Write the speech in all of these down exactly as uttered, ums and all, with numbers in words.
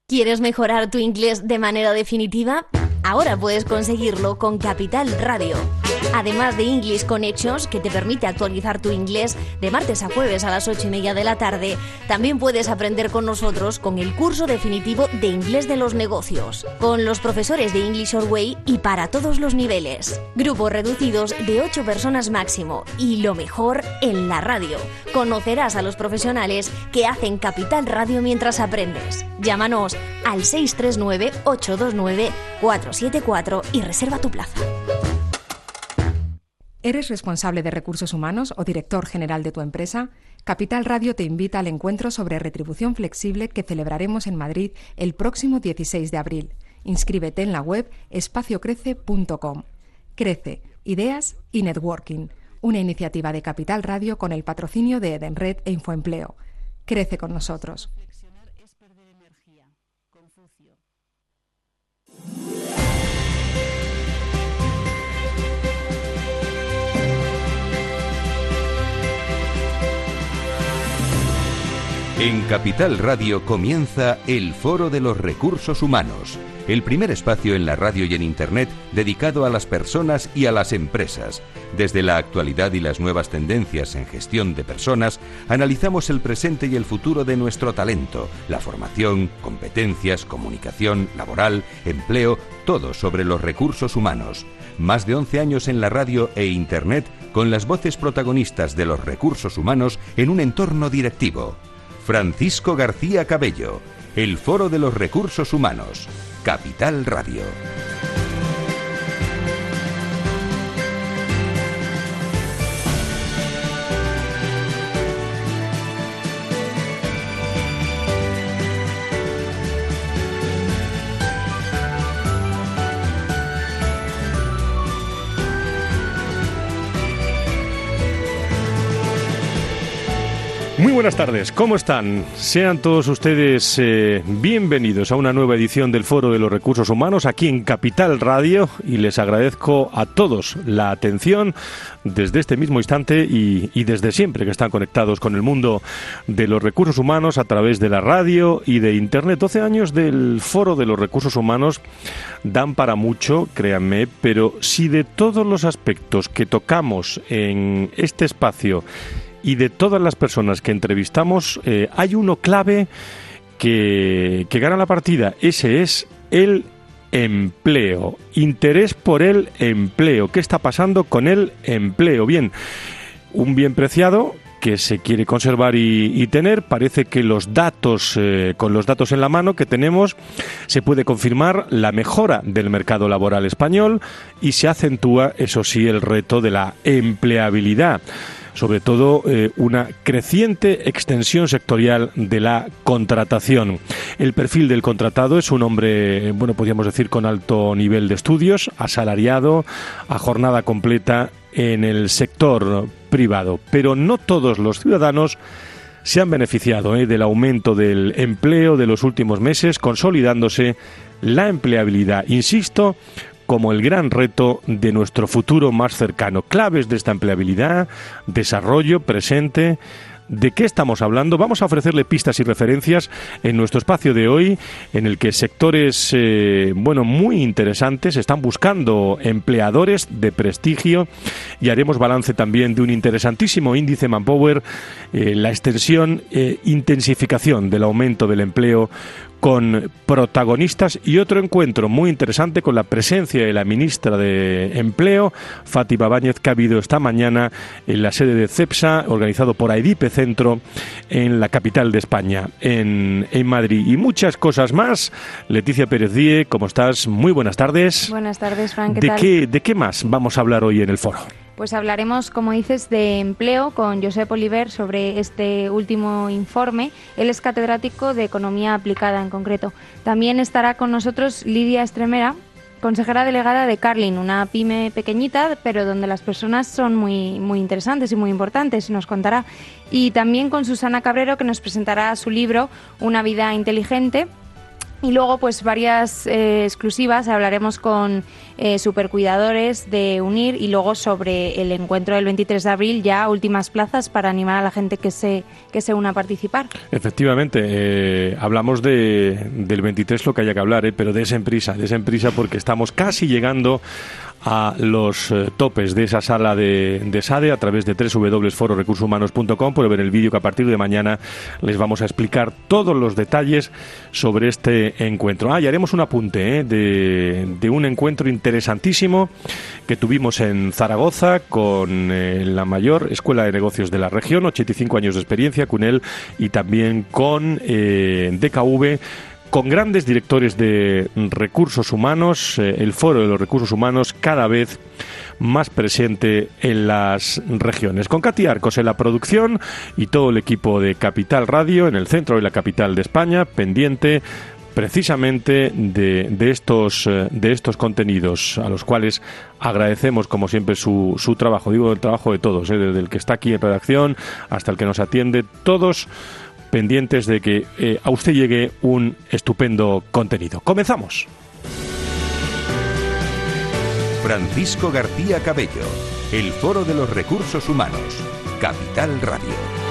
¿Quieres mejorar tu inglés de manera definitiva? Ahora puedes conseguirlo con Capital Radio. Además de English con Hechos, que te permite actualizar tu inglés de martes a jueves a las ocho y media de la tarde, también puedes aprender con nosotros con el curso definitivo de Inglés de los Negocios, con los profesores de English Your Way y para todos los niveles. Grupos reducidos de ocho personas máximo y lo mejor en la radio. Conocerás a los profesionales que hacen Capital Radio mientras aprendes. Llámanos al seis tres nueve, ocho dos nueve, cuatro siete cuatro y reserva tu plaza. ¿Eres responsable de recursos humanos o director general de tu empresa? Capital Radio te invita al encuentro sobre retribución flexible que celebraremos en Madrid el próximo dieciséis de abril. Inscríbete en la web espacio crece punto com. Crece, ideas y networking. Una iniciativa de Capital Radio con el patrocinio de Edenred e Infoempleo. Crece con nosotros. En Capital Radio comienza el Foro de los Recursos Humanos, el primer espacio en la radio y en Internet dedicado a las personas y a las empresas. Desde la actualidad y las nuevas tendencias en gestión de personas, analizamos el presente y el futuro de nuestro talento, la formación, competencias, comunicación, laboral, empleo, todo sobre los recursos humanos. Más de once años en la radio e Internet con las voces protagonistas de los recursos humanos en un entorno directivo. Francisco García Cabello, el Foro de los Recursos Humanos, Capital Radio. Muy buenas tardes, ¿cómo están? Sean todos ustedes eh, bienvenidos a una nueva edición del Foro de los Recursos Humanos aquí en Capital Radio y les agradezco a todos la atención desde este mismo instante y, y desde siempre que están conectados con el mundo de los recursos humanos a través de la radio y de Internet. doce años del Foro de los Recursos Humanos dan para mucho, créanme, pero si de todos los aspectos que tocamos en este espacio y de todas las personas que entrevistamos, eh, hay uno clave que, que gana la partida. Ese es el empleo. Interés por el empleo. ¿Qué está pasando con el empleo? Bien, un bien preciado que se quiere conservar y, y tener. Parece que los datos, eh, con los datos en la mano que tenemos, se puede confirmar la mejora del mercado laboral español y se acentúa, eso sí, el reto de la empleabilidad. Sobre todo eh, una creciente extensión sectorial de la contratación. El perfil del contratado es un hombre, bueno, podríamos decir, con alto nivel de estudios, asalariado, a jornada completa en el sector privado. Pero no todos los ciudadanos se han beneficiado eh, del aumento del empleo de los últimos meses, consolidándose la empleabilidad, insisto, como el gran reto de nuestro futuro más cercano. Claves de esta empleabilidad, desarrollo, presente. ¿De qué estamos hablando? Vamos a ofrecerle pistas y referencias en nuestro espacio de hoy, en el que sectores eh, bueno, muy interesantes están buscando empleadores de prestigio y haremos balance también de un interesantísimo índice Manpower, eh, la extensión e intensificación del aumento del empleo con protagonistas y otro encuentro muy interesante con la presencia de la ministra de Empleo, Fátima Báñez, que ha habido esta mañana en la sede de CEPSA, organizado por AIDIPE Centro, en la capital de España, en, en Madrid. Y muchas cosas más. Leticia Pérez Díez, ¿cómo estás? Muy buenas tardes. Buenas tardes, Fran, ¿qué ¿De tal? qué, ¿De qué más vamos a hablar hoy en el foro? Pues hablaremos, como dices, de empleo con Josep Oliver sobre este último informe. Él es catedrático de Economía Aplicada en concreto. También estará con nosotros Lidia Estremera, consejera delegada de Carlin, una pyme pequeñita, pero donde las personas son muy, muy interesantes y muy importantes, nos contará. Y también con Susana Cabrero, que nos presentará su libro Una vida inteligente. Y luego, pues varias eh, exclusivas. Hablaremos con eh, supercuidadores de UNIR y luego sobre el encuentro del veintitrés de abril, ya últimas plazas para animar a la gente que se que se una a participar. Efectivamente, eh, hablamos de del veintitrés, lo que haya que hablar, eh, pero desenprisa, desenprisa porque estamos casi llegando a los eh, topes de esa sala de, de SADE a través de doble u doble u doble u punto foro recursos humanos punto com. Pueden ver el vídeo que a partir de mañana les vamos a explicar todos los detalles sobre este encuentro. Ah, y haremos un apunte eh, de, de un encuentro interesantísimo que tuvimos en Zaragoza con eh, la mayor escuela de negocios de la región, ochenta y cinco años de experiencia, CUNEL, y también con eh, D K V, con grandes directores de recursos humanos, eh, el Foro de los Recursos Humanos cada vez más presente en las regiones. Con Katy Arcos en la producción y todo el equipo de Capital Radio en el centro de la capital de España, pendiente precisamente de, de estos de estos contenidos, a los cuales agradecemos como siempre su, su trabajo, digo el trabajo de todos, eh, desde el que está aquí en redacción hasta el que nos atiende, todos pendientes de que eh, a usted llegue un estupendo contenido. ¡Comenzamos! Francisco García Cabello, el Foro de los Recursos Humanos, Capital Radio.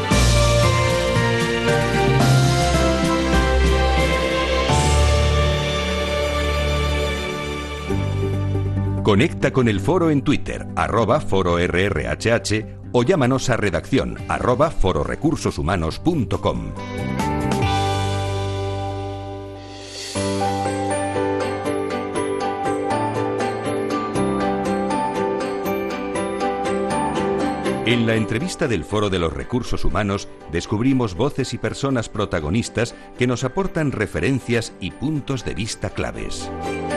Conecta con el foro en Twitter, arroba foro R R H H, o llámanos a redacción, arroba foro recursos humanos punto com. En la entrevista del Foro de los Recursos Humanos descubrimos voces y personas protagonistas que nos aportan referencias y puntos de vista claves.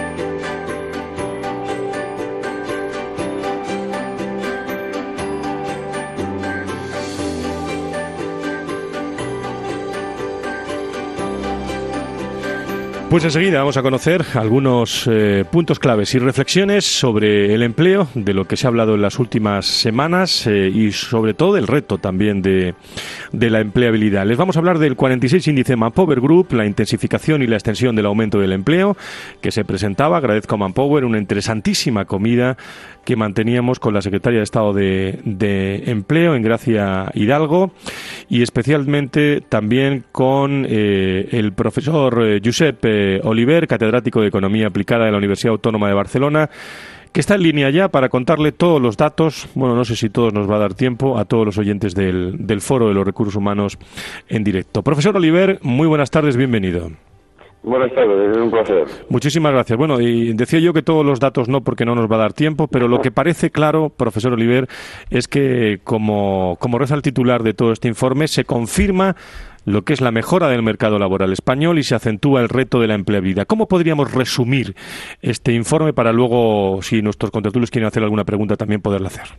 Pues enseguida vamos a conocer algunos eh, puntos claves y reflexiones sobre el empleo, de lo que se ha hablado en las últimas semanas eh, y sobre todo del reto también de, de la empleabilidad. Les vamos a hablar del cuarenta y seis índice Manpower Group, la intensificación y la extensión del aumento del empleo que se presentaba. Agradezco a Manpower una interesantísima comida que manteníamos con la secretaria de Estado de, de Empleo, Engracia Hidalgo, y especialmente también con eh, el profesor eh, Josep eh, Oliver, catedrático de Economía Aplicada de la Universidad Autónoma de Barcelona, que está en línea ya para contarle todos los datos. Bueno, no sé si todos nos va a dar tiempo a todos los oyentes del, del Foro de los Recursos Humanos en directo. Profesor Oliver, muy buenas tardes, bienvenido. Buenas tardes, es un placer. Muchísimas gracias. Bueno, y decía yo que todos los datos no, porque no nos va a dar tiempo, pero lo que parece claro, profesor Oliver, es que, como, como reza el titular de todo este informe, se confirma lo que es la mejora del mercado laboral español y se acentúa el reto de la empleabilidad. ¿Cómo podríamos resumir este informe para luego, si nuestros contertulios quieren hacer alguna pregunta, también poderla hacer?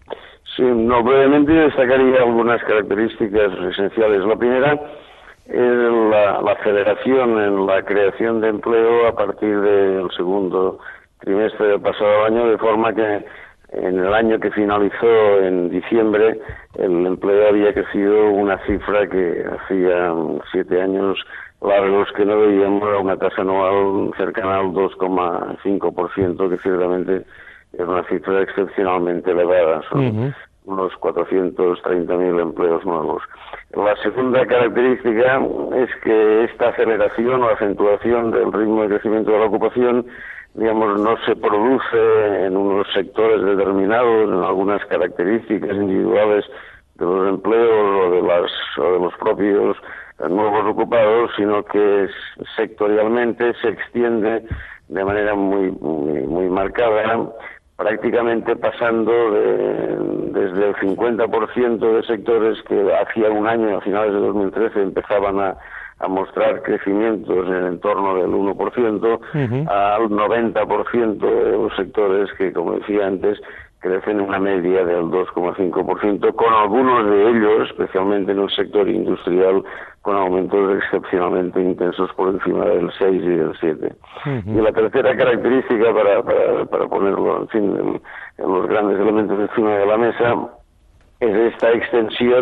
Sí, no, brevemente destacaría algunas características esenciales. La primera es la, la aceleración en la creación de empleo a partir del segundo trimestre del pasado año, de forma que en el año que finalizó en diciembre el empleo había crecido una cifra que hacía siete años largos que no veíamos, a una tasa anual cercana al dos coma cinco por ciento, que ciertamente es una cifra excepcionalmente elevada. Son uh-huh. unos cuatrocientos treinta mil empleos nuevos. La segunda característica es que esta aceleración o acentuación del ritmo de crecimiento de la ocupación, digamos, no se produce en unos sectores determinados, en algunas características individuales de los empleos o de, las, o de los propios nuevos ocupados, sino que sectorialmente se extiende de manera muy, muy, muy marcada, prácticamente pasando de, desde el cincuenta por ciento de sectores que hacía un año, a finales de dos mil trece, empezaban a, a mostrar crecimientos en el entorno del uno por ciento, uh-huh. al noventa por ciento de los sectores que, como decía antes, crecen en una media del dos coma cinco por ciento, con algunos de ellos, especialmente en el sector industrial, con aumentos excepcionalmente intensos por encima del seis y del siete. Uh-huh. Y la tercera característica, para, para, para ponerlo, en fin, en, en los grandes elementos encima de la mesa, es esta extensión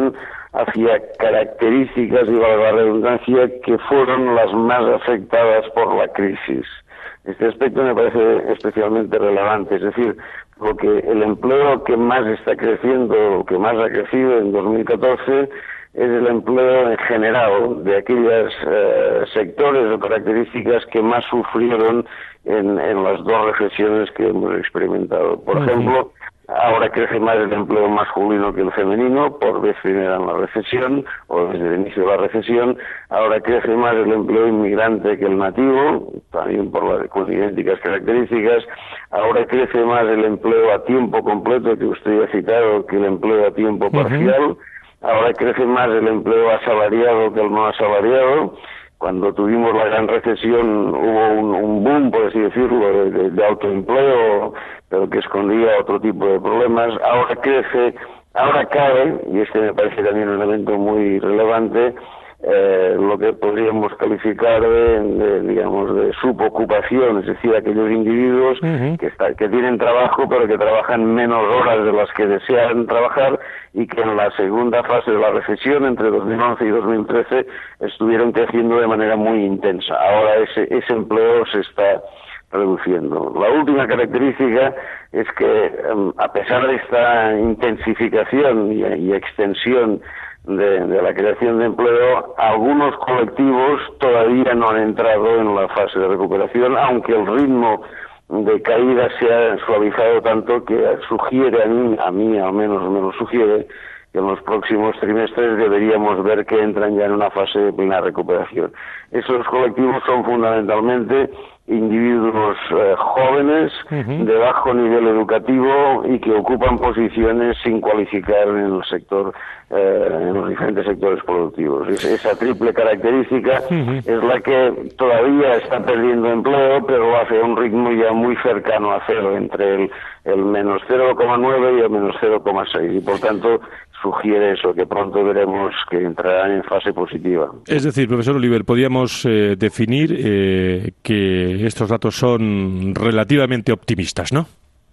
hacia características, y valga la redundancia, que fueron las más afectadas por la crisis. Este aspecto me parece especialmente relevante, es decir, porque el empleo que más está creciendo, que más ha crecido en dos mil catorce, es el empleo en general de aquellos eh, sectores o características que más sufrieron en, en las dos recesiones que hemos experimentado. Por uh-huh. ejemplo, ahora crece más el empleo masculino que el femenino, por vez primera en la recesión, o desde el inicio de la recesión. Ahora crece más el empleo inmigrante que el nativo, también por las con idénticas características. Ahora crece más el empleo a tiempo completo, que usted ha citado, que el empleo a tiempo parcial. Uh-huh. Ahora crece más el empleo asalariado que el no asalariado. Cuando tuvimos la gran recesión hubo un, un boom, por así decirlo, de, de autoempleo, pero que escondía otro tipo de problemas. Ahora crece, ahora cae, y este me parece también un elemento muy relevante, eh, lo que podríamos calificar de, de, digamos, de subocupación, es decir, aquellos individuos uh-huh. que, está, que tienen trabajo, pero que trabajan menos horas de las que desean trabajar, y que en la segunda fase de la recesión, entre dos mil once y dos mil trece, estuvieron creciendo de manera muy intensa. Ahora ese, ese empleo se está reduciendo. La última característica es que, um, a pesar de esta intensificación y, y extensión de, de la creación de empleo, algunos colectivos todavía no han entrado en la fase de recuperación, aunque el ritmo de caída se ha suavizado tanto que sugiere a mí, a mí al menos me lo sugiere, que en los próximos trimestres deberíamos ver que entran ya en una fase de plena recuperación. Esos colectivos son fundamentalmente individuos eh, jóvenes, uh-huh. de bajo nivel educativo y que ocupan posiciones sin cualificar en el sector, eh, en los diferentes sectores productivos. Es, esa triple característica uh-huh. es la que todavía está perdiendo empleo, pero lo hace a un ritmo ya muy cercano a cero, entre el, el menos cero coma nueve y el menos cero coma seis, y por tanto sugiere eso, que pronto veremos que entrarán en fase positiva. Es decir, profesor Oliver, podríamos eh, definir eh, que estos datos son relativamente optimistas, ¿no?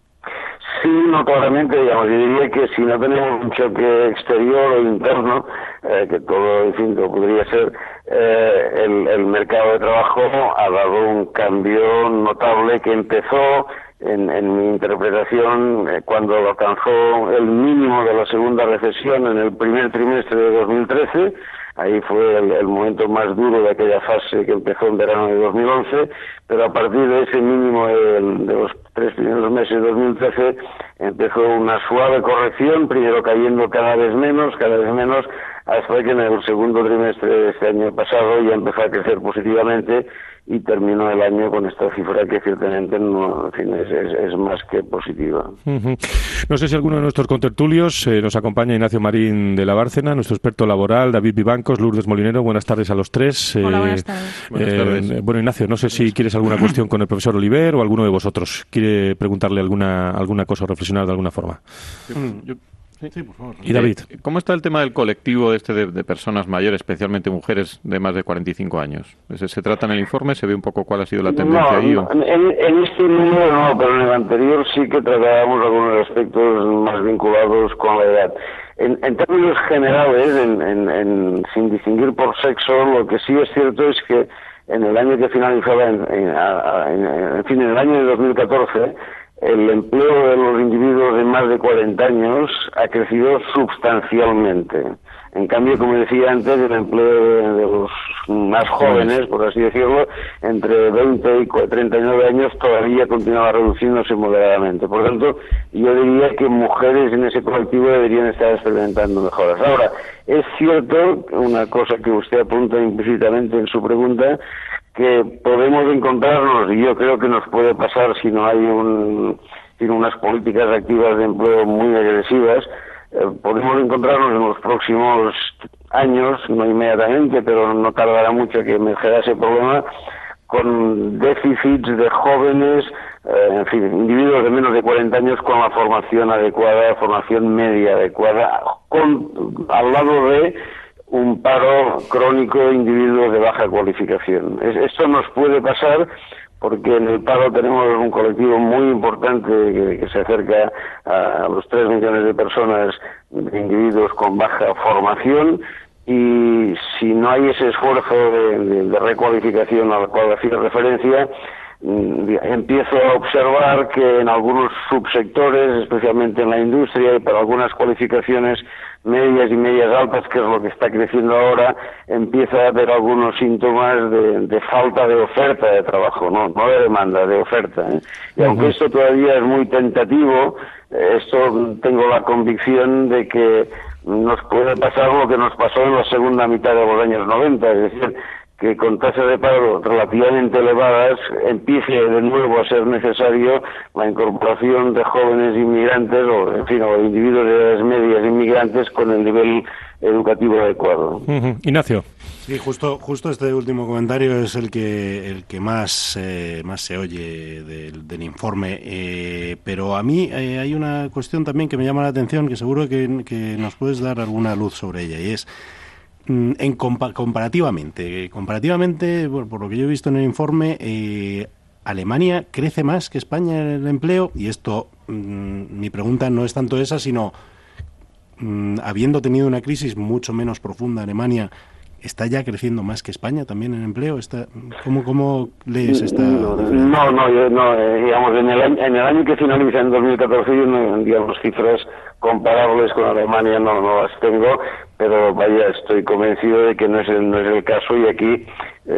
Sí, no claramente, digamos, yo diría que si no tenemos un choque exterior o interno, eh, que todo, en fin, que podría ser, eh, el, el mercado de trabajo ha dado un cambio notable que empezó, en, en mi interpretación, eh, cuando alcanzó el mínimo de la segunda recesión en el primer trimestre de dos mil trece. Ahí fue el, el momento más duro de aquella fase que empezó en verano de dos mil once, pero a partir de ese mínimo de, de los tres primeros meses de dos mil trece empezó una suave corrección, primero cayendo cada vez menos, cada vez menos, hasta que en el segundo trimestre de este año pasado ya empezó a crecer positivamente y terminó el año con esta cifra que ciertamente no, en fin, es, es, es más que positiva. Uh-huh. No sé si alguno de nuestros contertulios eh, nos acompaña. Ignacio Marín de la Bárcena, nuestro experto laboral, David Vivancos, Lourdes Molinero. Buenas tardes a los tres. Hola, buenas tardes. Eh, buenas tardes. Eh, bueno, Ignacio, no sé si quieres alguna cuestión con el profesor Oliver o alguno de vosotros quiere preguntarle alguna alguna cosa o reflexionar de alguna forma. Yo, yo... Sí. Sí, por favor. Y David. Eh, ¿Cómo está el tema del colectivo este de, de personas mayores, especialmente mujeres de más de cuarenta y cinco años? ¿Se, se trata en el informe? ¿Se ve un poco cuál ha sido la tendencia no, ahí? ¿O? En, en este número no, pero en el anterior sí que tratábamos algunos aspectos más vinculados con la edad. En, en términos generales, en, en, en, sin distinguir por sexo, lo que sí es cierto es que en el año que finalizaba, en, en, en, en fin, en el año de dos mil catorce, el empleo de los individuos de más de cuarenta años ha crecido sustancialmente. En cambio, como decía antes, el empleo de los más jóvenes, por así decirlo, entre veinte y treinta y nueve años, todavía continuaba reduciéndose moderadamente. Por lo tanto, yo diría que mujeres en ese colectivo deberían estar experimentando mejoras. Ahora, es cierto, una cosa que usted apunta implícitamente en su pregunta, que podemos encontrarnos, y yo creo que nos puede pasar si no hay un, sin unas políticas activas de empleo muy agresivas, eh, podemos encontrarnos en los próximos años, no inmediatamente, pero no tardará mucho que emergerá ese problema, con déficits de jóvenes, eh, en fin, individuos de menos de cuarenta años con la formación adecuada, formación media adecuada, con, al lado de un paro crónico de individuos de baja cualificación. Es, esto nos puede pasar porque en el paro tenemos un colectivo muy importante que, que se acerca a los tres millones de personas, de individuos con baja formación, y si no hay ese esfuerzo de, de, de recualificación al cual hacía referencia, empiezo a observar que en algunos subsectores, especialmente en la industria y para algunas cualificaciones medias y medias altas, que es lo que está creciendo ahora, empieza a haber algunos síntomas de, de falta de oferta de trabajo, no, no de demanda, de oferta, ¿eh? Y uh-huh. aunque esto todavía es muy tentativo, esto tengo la convicción de que nos puede pasar lo que nos pasó en la segunda mitad de los años noventa, es decir, que con tasas de paro relativamente elevadas empiece de nuevo a ser necesario la incorporación de jóvenes inmigrantes o, en fin, o individuos de edades medias inmigrantes con el nivel educativo adecuado. Uh-huh. Ignacio. Sí, justo justo este último comentario es el que el que más eh, más se oye del, del informe, eh, pero a mí eh, hay una cuestión también que me llama la atención, que seguro que, que nos puedes dar alguna luz sobre ella, y es En compa- comparativamente, comparativamente por, por lo que yo he visto en el informe, eh, Alemania crece más que España en el empleo, y esto, mmm, mi pregunta no es tanto esa, sino mmm, habiendo tenido una crisis mucho menos profunda, Alemania está ya creciendo más que España también en empleo. Está, ¿cómo, cómo lees esta diferencia? No, no, yo, no eh, digamos, en el, año, en el año que finaliza, en dos mil catorce, yo no, digamos, cifras comparables con Alemania no, no las tengo, pero vaya, estoy convencido de que no es el, no es el caso, y aquí,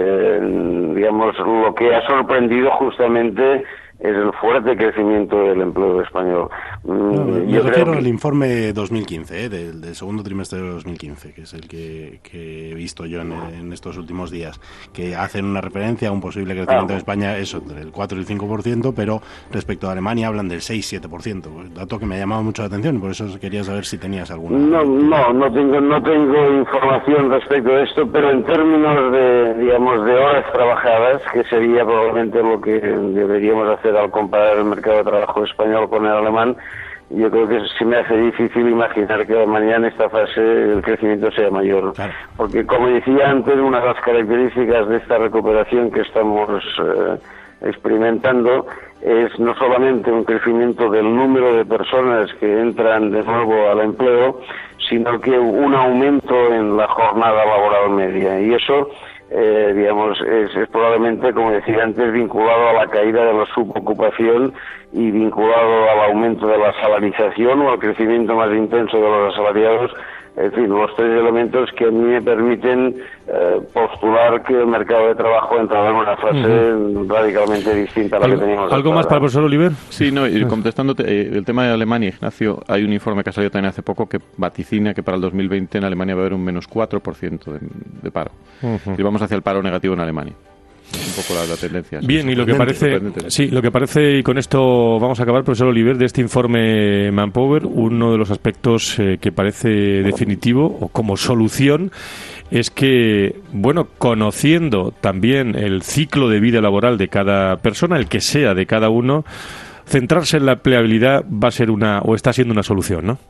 eh, digamos, lo que ha sorprendido justamente es el fuerte crecimiento del empleo español. No, me Yo refiero que... al informe dos mil quince, ¿eh? del, del segundo trimestre de dos mil quince, que es el que, que he visto yo en, en estos últimos días, que hacen una referencia a un posible crecimiento ah. de España, eso, entre el cuatro y el cinco por ciento, pero respecto a Alemania hablan del seis siete por ciento, dato que me ha llamado mucho la atención, y por eso quería saber si tenías alguna... No, no, no tengo, no tengo información respecto a esto, pero en términos de, digamos, de horas trabajadas, que sería probablemente lo que deberíamos hacer al comparar el mercado de trabajo español con el alemán, yo creo que se me hace difícil imaginar que mañana en esta fase el crecimiento sea mayor. Claro. Porque, como decía antes, una de las características de esta recuperación que estamos eh, experimentando es no solamente un crecimiento del número de personas que entran de nuevo al empleo, sino que un aumento en la jornada laboral media. Y eso... Eh, digamos, es, es probablemente, como decía antes, vinculado a la caída de la subocupación y vinculado al aumento de la salarización o al crecimiento más intenso de los asalariados. En fin, los tres elementos que a mí me permiten eh, postular que el mercado de trabajo entraba en una fase uh-huh. radicalmente distinta a la ¿Algo, que teníamos. ¿Algo más para el profesor Oliver? Sí, no, y contestándote, eh, el tema de Alemania, Ignacio, hay un informe que ha salido también hace poco que vaticina que para el dos mil veinte en Alemania va a haber un menos cuatro por ciento de, de paro. Uh-huh. Y vamos hacia el paro negativo en Alemania. Un poco la, la tendencia. Bien, y lo que parece, sí, lo que parece, y con esto vamos a acabar, profesor Oliver, de este informe Manpower, uno de los aspectos eh, que parece definitivo o como solución es que, bueno, conociendo también el ciclo de vida laboral de cada persona, el que sea de cada uno, centrarse en la empleabilidad va a ser una, o está siendo una solución, ¿no?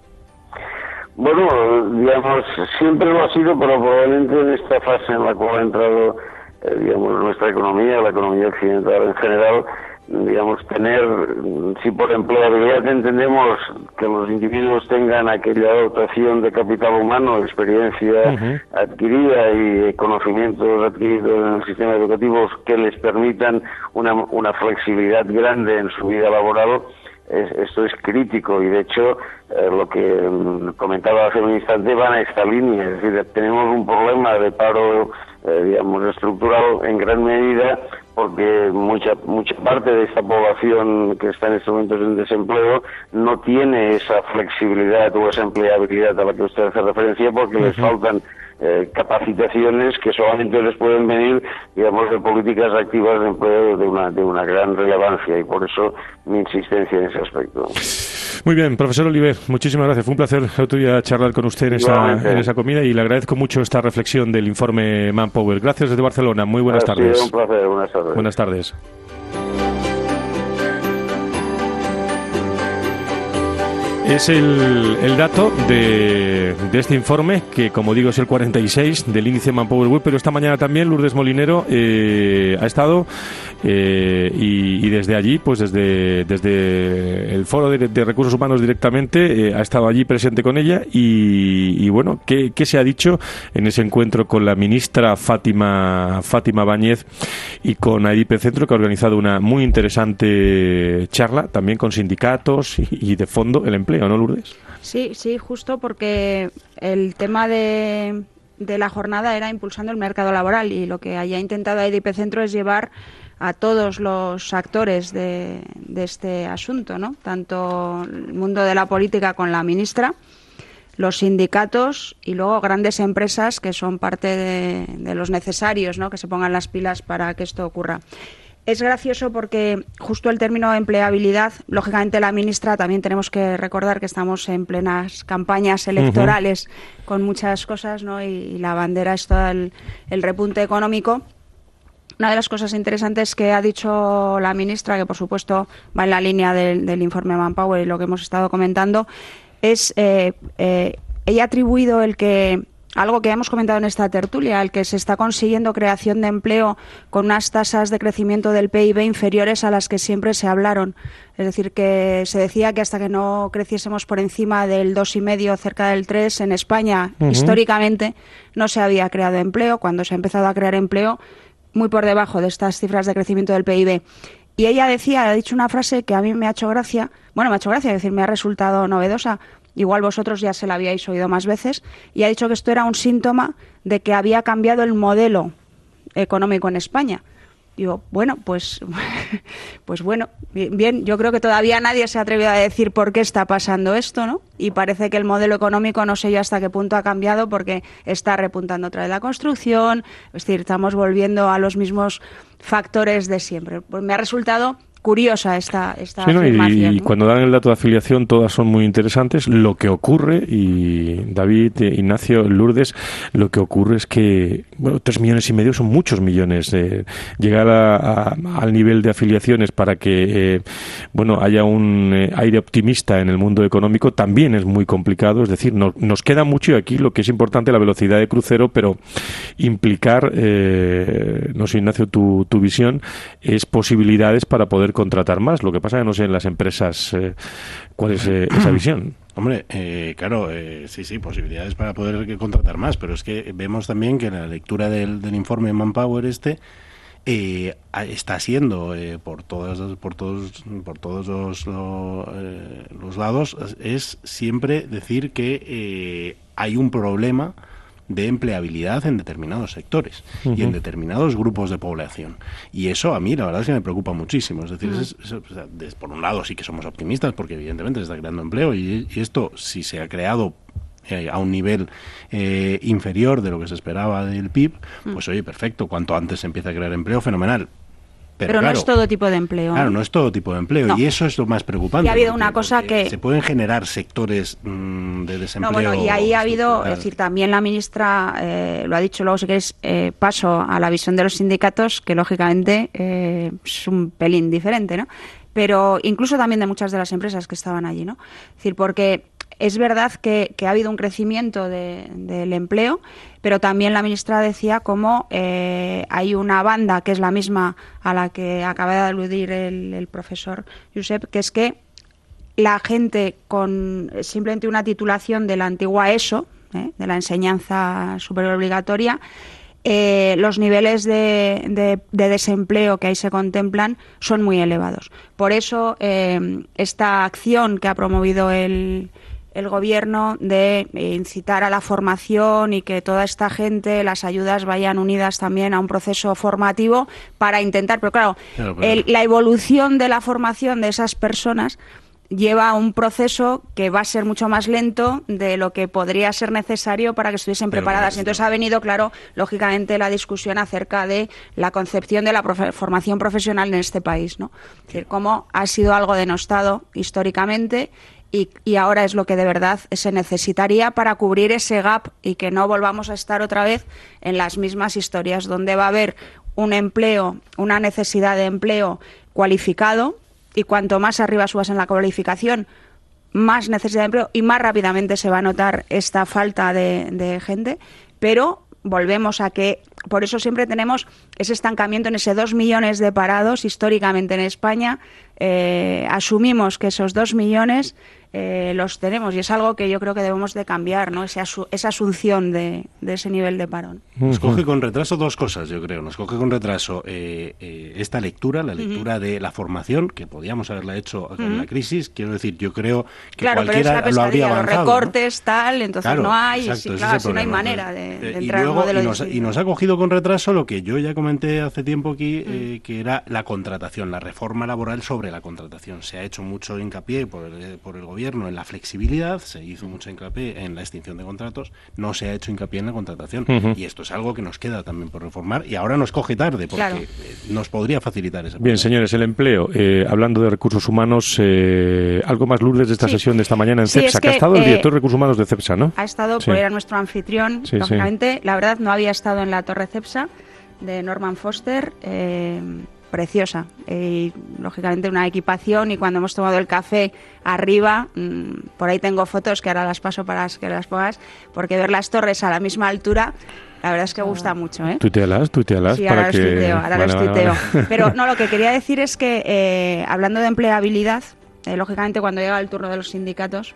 Bueno, digamos, siempre lo ha sido, pero probablemente en esta fase en la cual ha entrado Eh, digamos, nuestra economía, la economía occidental en general, digamos, tener, si por empleabilidad entendemos que los individuos tengan aquella dotación de capital humano, experiencia uh-huh. adquirida y conocimientos adquiridos en el sistema educativo que les permitan una, una flexibilidad grande en su vida laboral, es, esto es crítico, y de hecho eh, lo que um, comentaba hace un instante van a esta línea, es decir, tenemos un problema de paro Eh, digamos, estructural en gran medida porque mucha mucha parte de esta población que está en estos momentos en desempleo no tiene esa flexibilidad o esa empleabilidad a la que usted hace referencia, porque uh-huh. les faltan eh, capacitaciones que solamente les pueden venir, digamos, de políticas activas de empleo de una de una gran relevancia, y por eso mi insistencia en ese aspecto. Muy bien, profesor Oliver, muchísimas gracias. Fue un placer el otro día charlar con usted en esa, en esa comida, y le agradezco mucho esta reflexión del informe Manpower. Gracias desde Barcelona. Muy buenas ha tardes. Sido un placer. Buenas tardes. Buenas tardes. Es el, el dato de, de este informe, que como digo es el cuarenta y seis del índice Manpower Web, pero esta mañana también Lourdes Molinero eh, ha estado eh, y, y desde allí, pues desde, desde el Foro de, de Recursos Humanos directamente, eh, ha estado allí presente con ella y, y bueno, ¿qué, ¿qué se ha dicho en ese encuentro con la ministra Fátima, Fátima Báñez y con A E D I P Centro, que ha organizado una muy interesante charla, también con sindicatos y, y de fondo el empleo, ¿no, Lourdes? Sí, sí, justo porque el tema de, de la jornada era impulsando el mercado laboral y lo que haya intentado A E D I P Centro es llevar a todos los actores de, de este asunto, ¿no? Tanto el mundo de la política con la ministra, los sindicatos y luego grandes empresas que son parte de, de los necesarios, ¿no? Que se pongan las pilas para que esto ocurra. Es gracioso porque justo el término empleabilidad, lógicamente la ministra, también tenemos que recordar que estamos en plenas campañas electorales uh-huh. con muchas cosas, ¿no? Y, y la bandera es todo el, el repunte económico. Una de las cosas interesantes que ha dicho la ministra, que por supuesto va en la línea del, del informe Manpower y lo que hemos estado comentando, es eh, eh, ella ha atribuido el que algo que hemos comentado en esta tertulia, el que se está consiguiendo creación de empleo con unas tasas de crecimiento del P I B inferiores a las que siempre se hablaron. Es decir, que se decía que hasta que no creciésemos por encima del dos coma cinco, cerca del tres, en España, uh-huh. históricamente, no se había creado empleo. Cuando se ha empezado a crear empleo, muy por debajo de estas cifras de crecimiento del P I B. Y ella decía, ha dicho una frase que a mí me ha hecho gracia, bueno, me ha hecho gracia, es decir, me ha resultado novedosa. Igual vosotros ya se la habíais oído más veces, y ha dicho que esto era un síntoma de que había cambiado el modelo económico en España. Digo, bueno, pues, pues bueno, bien, yo creo que todavía nadie se ha atrevido a decir por qué está pasando esto, ¿no? Y parece que el modelo económico no sé yo hasta qué punto ha cambiado porque está repuntando otra vez la construcción, es decir, estamos volviendo a los mismos factores de siempre. Pues me ha resultado curiosa esta, esta sí, ¿no? afirmación. Y, y ¿no? cuando dan el dato de afiliación todas son muy interesantes. Lo que ocurre, y David, Ignacio, Lourdes, lo que ocurre es que, bueno, tres millones y medio son muchos millones. Eh, llegar a, a, al nivel de afiliaciones para que, eh, bueno, haya un eh, aire optimista en el mundo económico también es muy complicado. Es decir, no, nos queda mucho y aquí lo que es importante la velocidad de crucero, pero implicar, eh, no sé, Ignacio, tu, tu visión, es posibilidades para poder contratar más. Lo que pasa es que no sé en las empresas eh, cuál es eh, esa visión. Hombre, eh, claro, eh, sí, sí, posibilidades para poder contratar más, pero es que vemos también que la lectura del, del informe Manpower este eh, está siendo eh, por todas, por todos, por todos los, los, eh, los lados es siempre decir que eh, hay un problema de empleabilidad en determinados sectores uh-huh. y en determinados grupos de población. Y eso a mí la verdad es que me preocupa muchísimo. Es decir, uh-huh. es, es, o sea, es, por un lado sí que somos optimistas porque evidentemente se está creando empleo y, y esto si se ha creado eh, a un nivel eh, inferior de lo que se esperaba del P I B, uh-huh. pues oye, perfecto, cuanto antes se empiece a crear empleo, fenomenal. Pero, Pero no claro, es todo tipo de empleo. Claro, no es todo tipo de empleo. No. Y eso es lo más preocupante. Y ha habido porque, una cosa que... Se pueden generar sectores mmm, de desempleo... No, bueno, y ahí ha habido... Es decir, también la ministra eh, lo ha dicho, luego si queréis eh, paso a la visión de los sindicatos, que lógicamente eh, es un pelín diferente, ¿no? Pero incluso también de muchas de las empresas que estaban allí, ¿no? Es decir, porque... Es verdad que, que ha habido un crecimiento de, del empleo, pero también la ministra decía cómo eh, hay una banda que es la misma a la que acaba de aludir el, el profesor Josep, que es que la gente con simplemente una titulación de la antigua ESO, eh, de la enseñanza superior obligatoria, eh, los niveles de, de, de desempleo que ahí se contemplan son muy elevados. Por eso eh, esta acción que ha promovido el el gobierno de incitar a la formación y que toda esta gente, las ayudas vayan unidas también a un proceso formativo para intentar, pero claro, claro, claro. El, la evolución de la formación de esas personas lleva a un proceso que va a ser mucho más lento de lo que podría ser necesario para que estuviesen pero preparadas. Y entonces ha venido, claro, lógicamente la discusión acerca de la concepción de la profe- formación profesional en este país, ¿no? Es decir, cómo ha sido algo denostado históricamente Y, y ahora es lo que de verdad se necesitaría para cubrir ese gap y que no volvamos a estar otra vez en las mismas historias donde va a haber un empleo, una necesidad de empleo cualificado y cuanto más arriba subas en la cualificación, más necesidad de empleo y más rápidamente se va a notar esta falta de, de gente, pero volvemos a que, por eso siempre tenemos ese estancamiento en ese dos millones de parados históricamente en España. Eh, asumimos que esos dos millones eh, los tenemos y es algo que yo creo que debemos de cambiar, ¿no? Ese asu- esa asunción de, de ese nivel de parón. Nos coge con retraso dos cosas, yo creo. Nos coge con retraso eh, eh, esta lectura, la lectura uh-huh. de la formación, que podíamos haberla hecho uh-huh. en la crisis. Quiero decir, yo creo que claro, cualquiera pero es lo habría avanzado. Los recortes, ¿no? Tal, entonces claro, no hay, exacto, sí, claro, si no hay manera de, de entrar en un modelo y nos, distinto. Y nos ha cogido con retraso lo que yo ya comenté hace tiempo aquí, uh-huh. eh, que era la contratación, la reforma laboral sobre la contratación. Se ha hecho mucho hincapié por el, por el gobierno en la flexibilidad, se hizo mucho hincapié en la extinción de contratos, no se ha hecho hincapié en la contratación. Uh-huh. Y esto es algo que nos queda también por reformar y ahora nos coge tarde porque claro. nos podría facilitar ese Bien, señores, el empleo, eh, hablando de recursos humanos, eh, algo más, Lourdes, de esta sí. sesión de esta mañana en sí, CEPSA, es que, que ha estado el eh, director de recursos humanos de CEPSA, ¿no? Ha estado, sí. pues era nuestro anfitrión, sí, lógicamente, sí. la verdad no había estado en la Torre CEPSA de Norman Foster, eh, preciosa, y lógicamente una equipación, y cuando hemos tomado el café arriba, mmm, por ahí tengo fotos que ahora las paso para que las pongas, porque ver las torres a la misma altura, la verdad es que gusta mucho, ¿eh? Tuitealas, tuitealas. Sí, para ahora que... los tuiteo, ahora vale, los vale, tuiteo. vale. Pero no, lo que quería decir es que, eh, hablando de empleabilidad, eh, lógicamente cuando llega el turno de los sindicatos,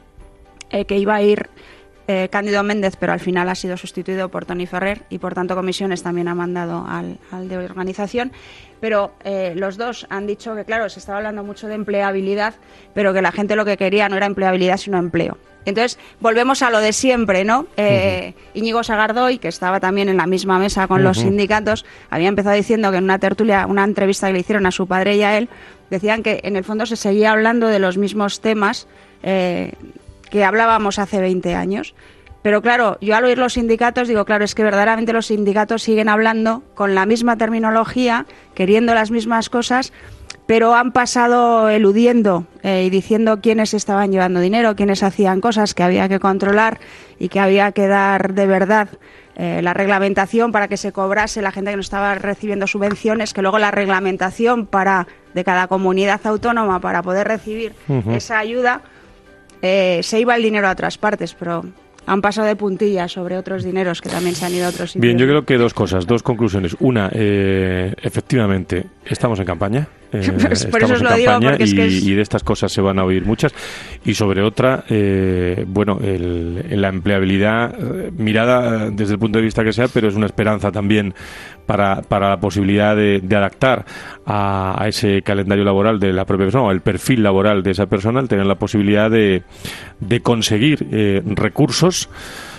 eh, que iba a ir Eh, Cándido Méndez, pero al final ha sido sustituido por Toni Ferrer y por tanto Comisiones también ha mandado al, al de organización, pero eh, los dos han dicho que claro, se estaba hablando mucho de empleabilidad, pero que la gente lo que quería no era empleabilidad sino empleo. Entonces volvemos a lo de siempre, ¿no? Eh, uh-huh. Íñigo Sagardoy, que estaba también en la misma mesa con uh-huh. los sindicatos, había empezado diciendo que en una tertulia, una entrevista que le hicieron a su padre y a él, decían que en el fondo se seguía hablando de los mismos temas eh, que hablábamos hace veinte años. Pero claro, yo al oír los sindicatos digo, claro, es que verdaderamente los sindicatos siguen hablando con la misma terminología, queriendo las mismas cosas, pero han pasado eludiendo eh, y diciendo quiénes estaban llevando dinero, quiénes hacían cosas que había que controlar y que había que dar de verdad eh, la reglamentación para que se cobrase la gente que no estaba recibiendo subvenciones, que luego la reglamentación para de cada comunidad autónoma para poder recibir uh-huh. esa ayuda, Eh, se iba el dinero a otras partes, pero han pasado de puntillas sobre otros dineros que también se han ido a otros sitios. Bien, yo creo que dos cosas, dos conclusiones. Una, eh, efectivamente, estamos en campaña. Eh, por eso os lo digo, porque y, es que es... y de estas cosas se van a oír muchas. Y sobre otra, eh, bueno, el, la empleabilidad, eh, mirada desde el punto de vista que sea, pero es una esperanza también para, para la posibilidad de, de adaptar a, a ese calendario laboral de la propia persona, o el perfil laboral de esa persona, el tener la posibilidad de, de conseguir eh, recursos,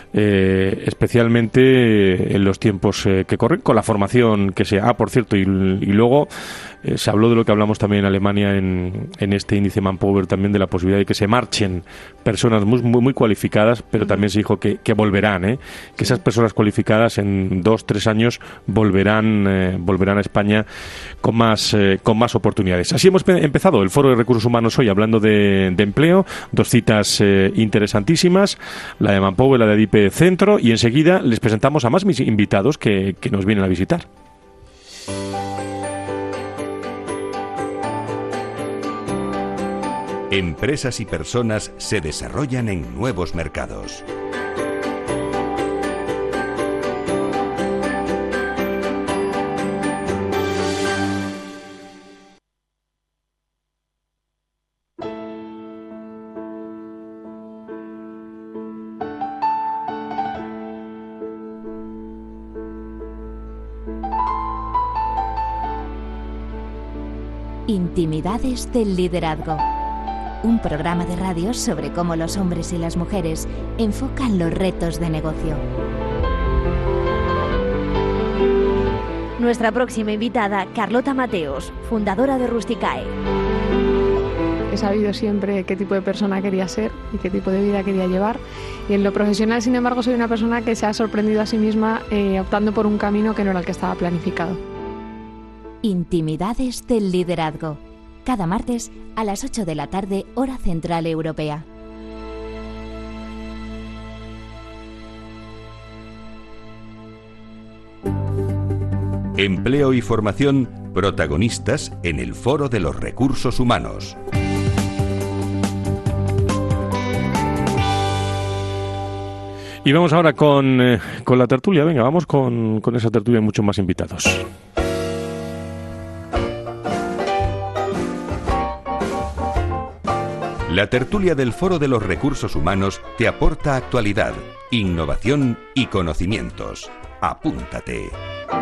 Eh, especialmente en los tiempos eh, que corren, con la formación que sea. Ah, por cierto, y, y luego eh, se habló de lo que hablamos también en Alemania en, en este índice Manpower, también de la posibilidad de que se marchen personas muy, muy, muy cualificadas, pero también se dijo que, que volverán, ¿eh? que esas personas cualificadas en dos, tres años volverán eh, volverán a España con más eh, con más oportunidades. Así hemos pe- empezado el Foro de Recursos Humanos hoy hablando de, de empleo, dos citas eh, interesantísimas, la de Manpower, la de Adipe Centro, y enseguida les presentamos a más mis invitados que, que nos vienen a visitar. Empresas y personas se desarrollan en nuevos mercados. Intimidades del liderazgo. Un programa de radio sobre cómo los hombres y las mujeres enfocan los retos de negocio. Nuestra próxima invitada, Carlota Mateos, fundadora de Rusticae. He sabido siempre qué tipo de persona quería ser y qué tipo de vida quería llevar. Y en lo profesional, sin embargo, soy una persona que se ha sorprendido a sí misma eh, optando por un camino que no era el que estaba planificado. Intimidades del liderazgo. Cada martes a las ocho de la tarde, hora central europea. Empleo y formación, protagonistas en el Foro de los Recursos Humanos. Y vamos ahora con, eh, con la tertulia. Venga, vamos con, con esa tertulia y muchos más invitados. La tertulia del Foro de los Recursos Humanos te aporta actualidad, innovación y conocimientos. Apúntate.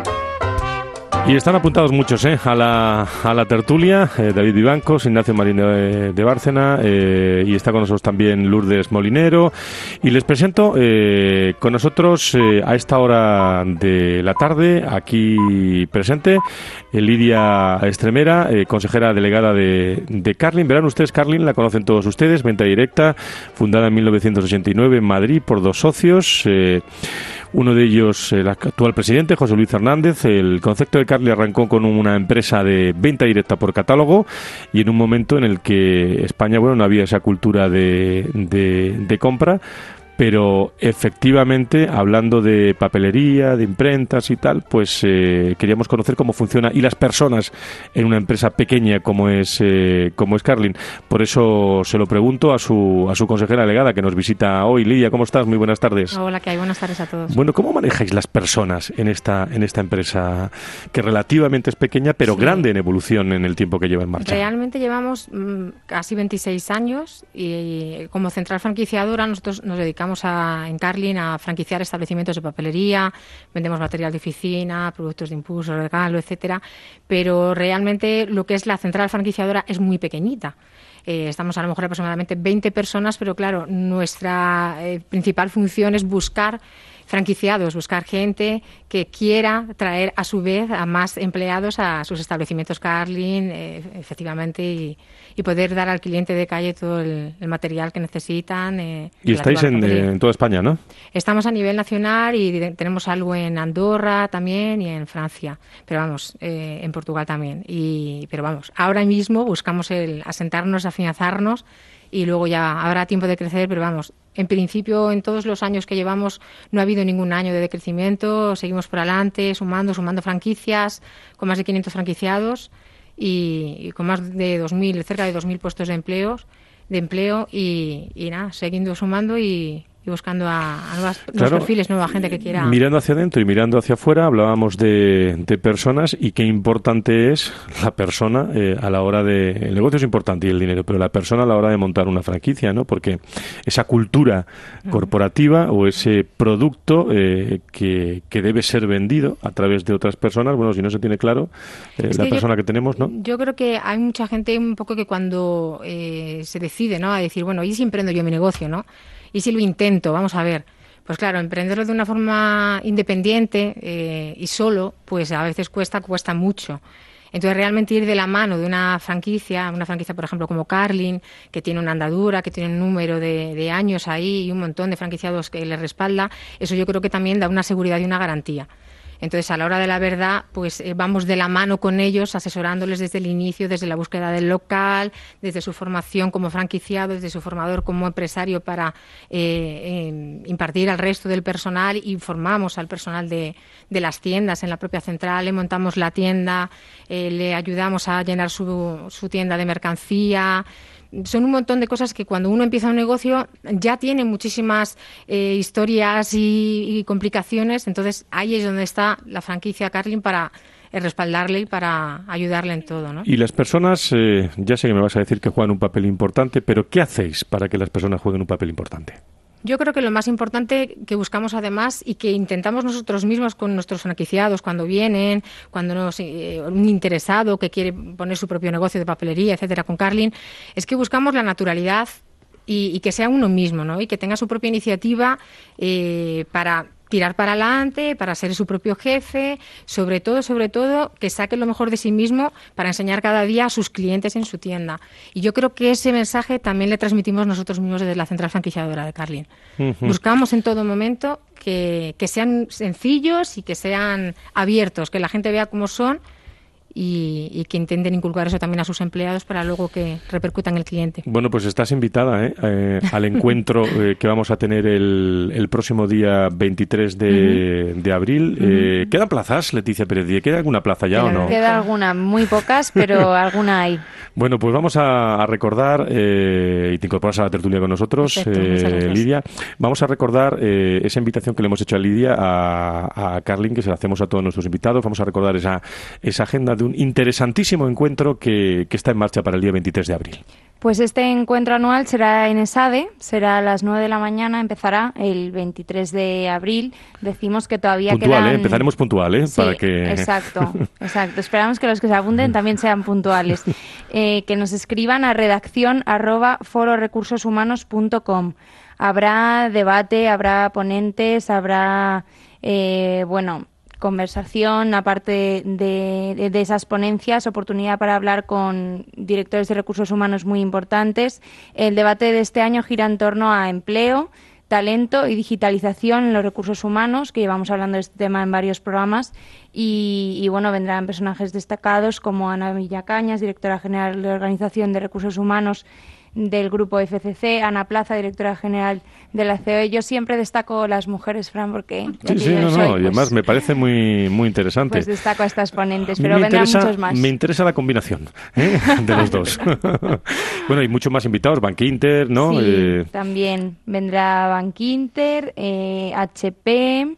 Y están apuntados muchos ¿eh? a, la, a la tertulia, eh, David Vivancos, Ignacio Marín de, de Bárcena, eh, y está con nosotros también Lourdes Molinero. Y les presento eh, con nosotros eh, a esta hora de la tarde, aquí presente, eh, Lidia Estremera, eh, consejera delegada de, de Carlin. Verán ustedes, Carlin la conocen todos ustedes, venta directa, fundada en mil novecientos ochenta y nueve en Madrid por dos socios. Eh, Uno de ellos, el actual presidente, José Luis Hernández. El concepto de Carlin arrancó con una empresa de venta directa por catálogo y en un momento en el que España, bueno, no había esa cultura de, de, de compra, pero efectivamente, hablando de papelería, de imprentas y tal, pues eh, queríamos conocer cómo funciona y las personas en una empresa pequeña como es eh, como es Carlin. Por eso se lo pregunto a su a su consejera delegada que nos visita hoy. Lidia, ¿cómo estás? Muy buenas tardes. Hola, ¿qué hay? Buenas tardes a todos. Bueno, ¿cómo manejáis las personas en esta en esta empresa que relativamente es pequeña, pero sí, grande en evolución en el tiempo que lleva en marcha? Realmente llevamos mmm, casi veintiséis años y como central franquiciadora nosotros nos dedicamos A, en Carlin a franquiciar establecimientos de papelería, vendemos material de oficina, productos de impulso, regalo, etcétera, pero realmente lo que es la central franquiciadora es muy pequeñita. Eh, estamos a lo mejor aproximadamente veinte personas, pero claro, nuestra eh, principal función es buscar franquiciados, buscar gente que quiera traer a su vez a más empleados a sus establecimientos Carlin, eh, efectivamente, y, y poder dar al cliente de calle todo el, el material que necesitan. Eh, y estáis en, en toda España, ¿no? Estamos a nivel nacional y de, tenemos algo en Andorra también y en Francia, pero vamos, eh, en Portugal también. Y, pero vamos, ahora mismo buscamos el asentarnos, afianzarnos y luego ya habrá tiempo de crecer, pero vamos, en principio en todos los años que llevamos no ha habido ningún año de decrecimiento, seguimos por adelante, sumando, sumando franquicias, con más de quinientos franquiciados y, y con más de dos mil, cerca de dos mil puestos de empleos, de empleo y, y nada, siguiendo sumando y, y buscando a, a nuevas, claro, nuevos perfiles, nueva gente que quiera. Mirando hacia adentro y mirando hacia afuera, hablábamos de, de personas y qué importante es la persona eh, a la hora de... El negocio es importante y el dinero, pero la persona a la hora de montar una franquicia, ¿no? Porque esa cultura corporativa o ese producto eh, que, que debe ser vendido a través de otras personas, bueno, si no se tiene claro eh, la que persona yo, que tenemos, ¿no? Yo creo que hay mucha gente un poco que cuando eh, se decide, ¿no?, a decir, bueno, ¿y si emprendo yo mi negocio, no? ¿Y si lo intento? Vamos a ver. Pues claro, emprenderlo de una forma independiente eh, y solo, pues a veces cuesta, cuesta mucho. Entonces, realmente ir de la mano de una franquicia, una franquicia, por ejemplo, como Carlin, que tiene una andadura, que tiene un número de, de años ahí y un montón de franquiciados que le respalda, eso yo creo que también da una seguridad y una garantía. Entonces, a la hora de la verdad, pues eh, vamos de la mano con ellos, asesorándoles desde el inicio, desde la búsqueda del local, desde su formación como franquiciado, desde su formador como empresario para eh, eh, impartir al resto del personal, y formamos al personal de, de las tiendas en la propia central, le montamos la tienda, eh, le ayudamos a llenar su, su tienda de mercancía. Son un montón de cosas que cuando uno empieza un negocio ya tiene muchísimas eh, historias y, y complicaciones, entonces ahí es donde está la franquicia Carlin para eh, respaldarle y para ayudarle en todo, ¿no? Y las personas, eh, ya sé que me vas a decir que juegan un papel importante, pero ¿qué hacéis para que las personas jueguen un papel importante? Yo creo que lo más importante que buscamos además y que intentamos nosotros mismos con nuestros franquiciados cuando vienen, cuando nos, eh, un interesado que quiere poner su propio negocio de papelería, etcétera, con Carlin, es que buscamos la naturalidad y, y que sea uno mismo, ¿no? Y que tenga su propia iniciativa eh, para tirar para adelante, para ser su propio jefe, sobre todo, sobre todo, que saque lo mejor de sí mismo para enseñar cada día a sus clientes en su tienda. Y yo creo que ese mensaje también le transmitimos nosotros mismos desde la central franquiciadora de Carlin. Uh-huh. Buscamos en todo momento que, que sean sencillos y que sean abiertos, que la gente vea cómo son y, y que intenten inculcar eso también a sus empleados para luego que repercuta en el cliente. Bueno, pues estás invitada ¿eh? Eh, al encuentro eh, que vamos a tener el, el próximo día veintitrés de, uh-huh. de abril. Eh, uh-huh. ¿Quedan plazas, Leticia Pérez? ¿Queda alguna plaza ya queda, o no? Queda alguna, muy pocas, pero alguna hay. Bueno, pues vamos a, a recordar, eh, y te incorporas a la tertulia con nosotros, eh, Lidia. Vamos a recordar eh, esa invitación que le hemos hecho a Lidia, a, a Carlin, que se la hacemos a todos nuestros invitados. Vamos a recordar esa, esa agenda de un interesantísimo encuentro que, que está en marcha para el día veintitrés de abril. Pues este encuentro anual será en ESADE, será a las nueve de la mañana, empezará el veintitrés de abril. Decimos que todavía puntual, quedan... ¿eh? Empezaremos puntual, ¿eh? Sí, para que... exacto, exacto. Esperamos que los que se apunten también sean puntuales. Eh, que nos escriban a redacción arroba fororecursoshumanos punto com. Habrá debate, habrá ponentes, habrá, eh, bueno... conversación, aparte de, de, de esas ponencias, oportunidad para hablar con directores de recursos humanos muy importantes. El debate de este año gira en torno a empleo, talento y digitalización en los recursos humanos, que llevamos hablando de este tema en varios programas, y, y bueno, vendrán personajes destacados como Ana Villacañas, directora general de Organización de Recursos Humanos del grupo F C C, Ana Plaza, directora general de la C O E. Yo siempre destaco las mujeres, Fran, porque sí, sí, no, soy, no, pues, y además me parece muy muy interesante. Pues destaco a estas ponentes, pero me vendrán interesa, muchos más. Me interesa la combinación ¿eh? de los dos. Bueno, hay muchos más invitados, Bank Inter, ¿no? Sí, eh... también vendrá Bank Inter, eh, H P...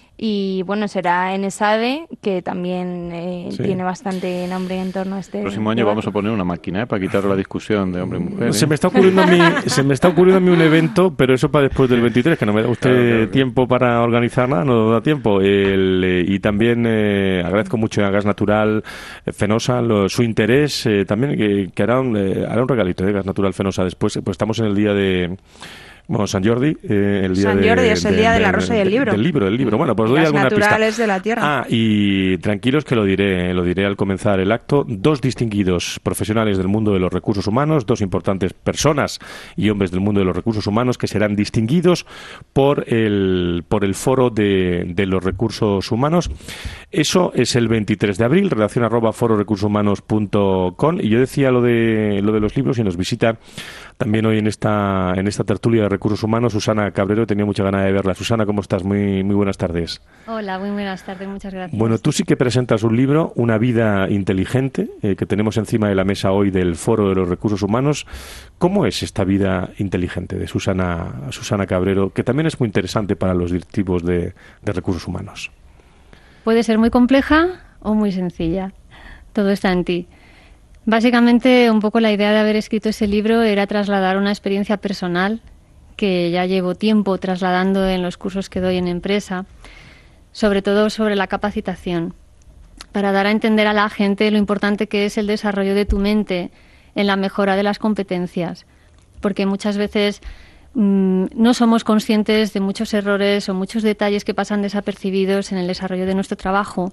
Y bueno, será en ESADE, que también eh, sí. tiene bastante nombre en torno a este. El próximo año vamos a poner una máquina ¿eh? para quitar la discusión de hombre y mujer. ¿eh? Se me está ocurriendo a mí, se me está ocurriendo a mí un evento, pero eso para después del veintitrés, que no me da usted claro, claro, tiempo para organizar nada, no da tiempo. El, eh, y también eh, agradezco mucho a Gas Natural eh, Fenosa lo, su interés, eh, también que, que hará, un, eh, hará un regalito de Gas Natural Fenosa después. Pues estamos en el día de... Bueno, San Jordi, eh, el día San de, Jordi es el de, día de, de la rosa y el libro. Del libro, del libro. Bueno, pues doy Las alguna naturales pista. de la tierra. Ah, y tranquilos que lo diré, lo diré al comenzar el acto. Dos distinguidos profesionales del mundo de los recursos humanos, dos importantes personas y hombres del mundo de los recursos humanos que serán distinguidos por el por el foro de, de los recursos humanos. Eso es el veintitrés de abril, redacción arroba fororecursoshumanos punto com. Y yo decía lo de lo de los libros y nos visita también hoy en esta en esta tertulia de recursos humanos Susana Cabrero. Tenía mucha ganas de verla. Susana, ¿cómo estás? Muy muy buenas tardes. Hola, muy buenas tardes, muchas gracias. Bueno, tú sí que presentas un libro, Una vida inteligente, eh, que tenemos encima de la mesa hoy del Foro de los Recursos Humanos. ¿Cómo es esta vida inteligente de Susana Susana Cabrero, que también es muy interesante para los directivos de, de recursos humanos? Puede ser muy compleja o muy sencilla. Todo está en ti. Básicamente, un poco la idea de haber escrito ese libro era trasladar una experiencia personal que ya llevo tiempo trasladando en los cursos que doy en empresa, sobre todo sobre la capacitación, para dar a entender a la gente lo importante que es el desarrollo de tu mente en la mejora de las competencias, porque muchas veces mmm, no somos conscientes de muchos errores o muchos detalles que pasan desapercibidos en el desarrollo de nuestro trabajo.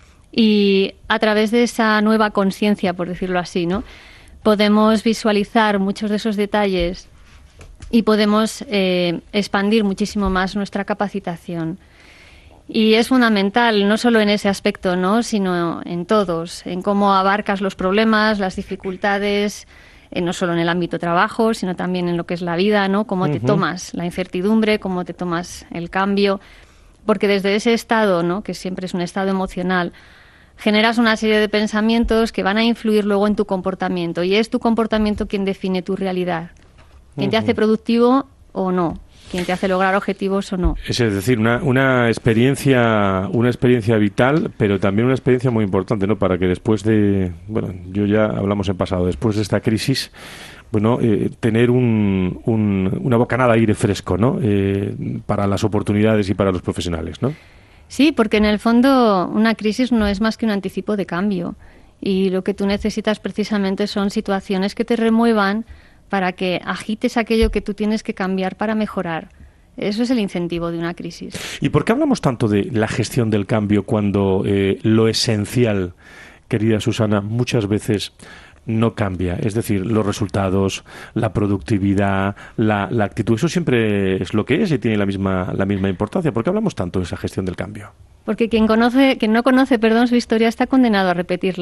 Y a través de esa nueva conciencia, por decirlo así, ¿no?, podemos visualizar muchos de esos detalles y podemos eh, expandir muchísimo más nuestra capacitación. Y es fundamental, no solo en ese aspecto, ¿no?, sino en todos, en cómo abarcas los problemas, las dificultades, eh, no solo en el ámbito trabajo, sino también en lo que es la vida, ¿no?, cómo uh-huh. te tomas la incertidumbre, cómo te tomas el cambio, porque desde ese estado, ¿no?, que siempre es un estado emocional, generas una serie de pensamientos que van a influir luego en tu comportamiento, y es tu comportamiento quien define tu realidad, quien uh-huh. te hace productivo o no, quien te hace lograr objetivos o no. Es decir, una, una experiencia una experiencia vital, pero también una experiencia muy importante, ¿no?, para que después de, bueno, yo ya hablamos en pasado, después de esta crisis, bueno, eh, tener un, un, una bocanada de aire fresco, ¿no?, eh, para las oportunidades y para los profesionales, ¿no? Sí, porque en el fondo una crisis no es más que un anticipo de cambio, y lo que tú necesitas precisamente son situaciones que te remuevan para que agites aquello que tú tienes que cambiar para mejorar. Eso es el incentivo de una crisis. ¿Y por qué hablamos tanto de la gestión del cambio cuando eh, lo esencial, querida Susana, muchas veces no cambia? Es decir, los resultados, la productividad, la, la actitud, eso siempre es lo que es y tiene la misma la misma importancia. ¿Por qué hablamos tanto de esa gestión del cambio? Porque quien conoce, quien no conoce, perdón, su historia está condenado a repetirla.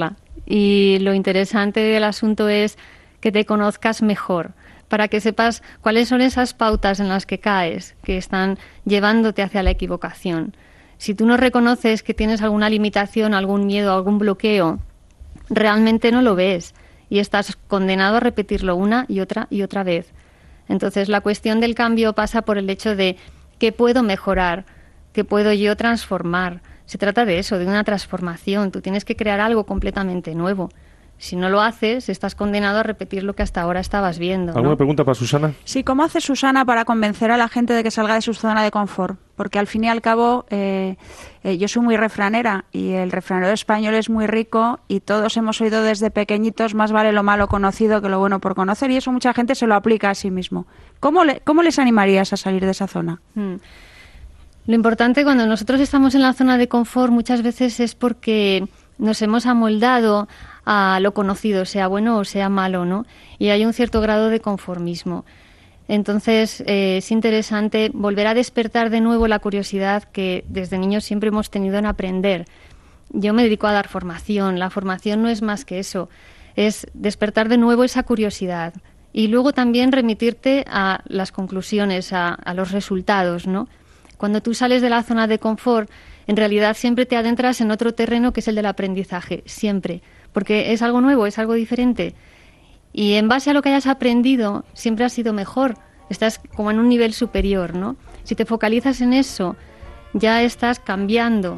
Y lo interesante del asunto es que te conozcas mejor, para que sepas cuáles son esas pautas en las que caes, que están llevándote hacia la equivocación. Si tú no reconoces que tienes alguna limitación, algún miedo, algún bloqueo, realmente no lo ves y estás condenado a repetirlo una y otra y otra vez. Entonces, la cuestión del cambio pasa por el hecho de qué puedo mejorar, qué puedo yo transformar. Se trata de eso, de una transformación. Tú tienes que crear algo completamente nuevo. Si no lo haces, estás condenado a repetir lo que hasta ahora estabas viendo, ¿no? ¿Alguna pregunta para Susana? Sí, ¿cómo hace Susana para convencer a la gente de que salga de su zona de confort? Porque al fin y al cabo, eh, eh, yo soy muy refranera y el refranero español es muy rico y todos hemos oído desde pequeñitos, más vale lo malo conocido que lo bueno por conocer, y eso mucha gente se lo aplica a sí mismo. ¿Cómo, le, cómo les animarías a salir de esa zona? Hmm. Lo importante cuando nosotros estamos en la zona de confort muchas veces es porque nos hemos amoldado a lo conocido, sea bueno o sea malo, ¿no? Y hay un cierto grado de conformismo. Entonces, eh, es interesante volver a despertar de nuevo la curiosidad que desde niños siempre hemos tenido en aprender. Yo me dedico a dar formación. La formación no es más que eso. Es despertar de nuevo esa curiosidad. Y luego también remitirte a las conclusiones, a, a los resultados, ¿no? Cuando tú sales de la zona de confort, en realidad siempre te adentras en otro terreno que es el del aprendizaje, siempre. Porque es algo nuevo, es algo diferente. Y en base a lo que hayas aprendido, siempre has sido mejor. Estás como en un nivel superior, ¿no? Si te focalizas en eso, ya estás cambiando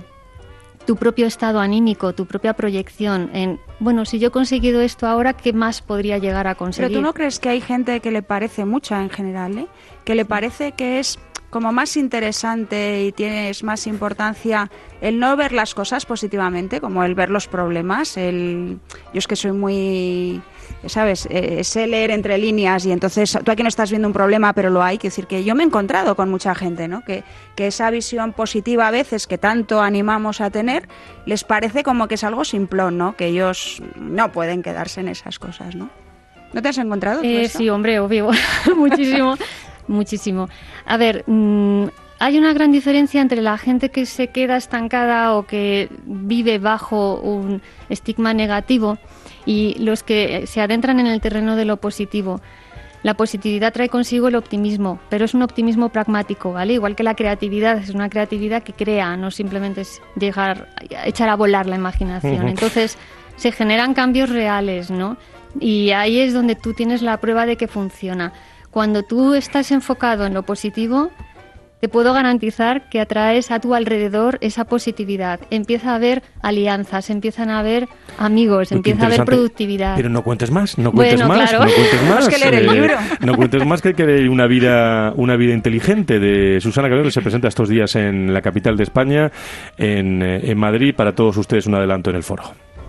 tu propio estado anímico, tu propia proyección en, bueno, si yo he conseguido esto ahora, ¿qué más podría llegar a conseguir? Pero ¿tú no crees que hay gente que le parece mucha en general, ¿eh? Que le parece que es como más interesante y tienes más importancia el no ver las cosas positivamente, como el ver los problemas, el yo es que soy muy, ¿sabes? Eh, sé leer entre líneas y entonces tú aquí no estás viendo un problema, pero lo hay. Quiero decir que yo me he encontrado con mucha gente, ¿no? Que, que esa visión positiva a veces que tanto animamos a tener, les parece como que es algo simplón, ¿no? Que ellos no pueden quedarse en esas cosas, ¿no? ¿No te has encontrado tú eh, eso? Sí, hombre, obvio, muchísimo. Muchísimo. A ver, mmm, hay una gran diferencia entre la gente que se queda estancada o que vive bajo un estigma negativo y los que se adentran en el terreno de lo positivo. La positividad trae consigo el optimismo, pero es un optimismo pragmático, ¿vale? Igual que la creatividad, es una creatividad que crea, no simplemente es llegar, echar a volar la imaginación. Uh-huh. Entonces, se generan cambios reales, ¿no? Y ahí es donde tú tienes la prueba de que funciona. Cuando tú estás enfocado en lo positivo, te puedo garantizar que atraes a tu alrededor esa positividad. Empieza a haber alianzas, empiezan a haber amigos, Uy, empieza a haber productividad. Pero no cuentes más, no cuentes bueno, más, claro. no cuentes más. que leer el eh, libro. No cuentes más que hay que leer una vida, una vida inteligente de Susana Cabello, que se presenta estos días en la capital de España, en, en Madrid. Para todos ustedes un adelanto en el foro.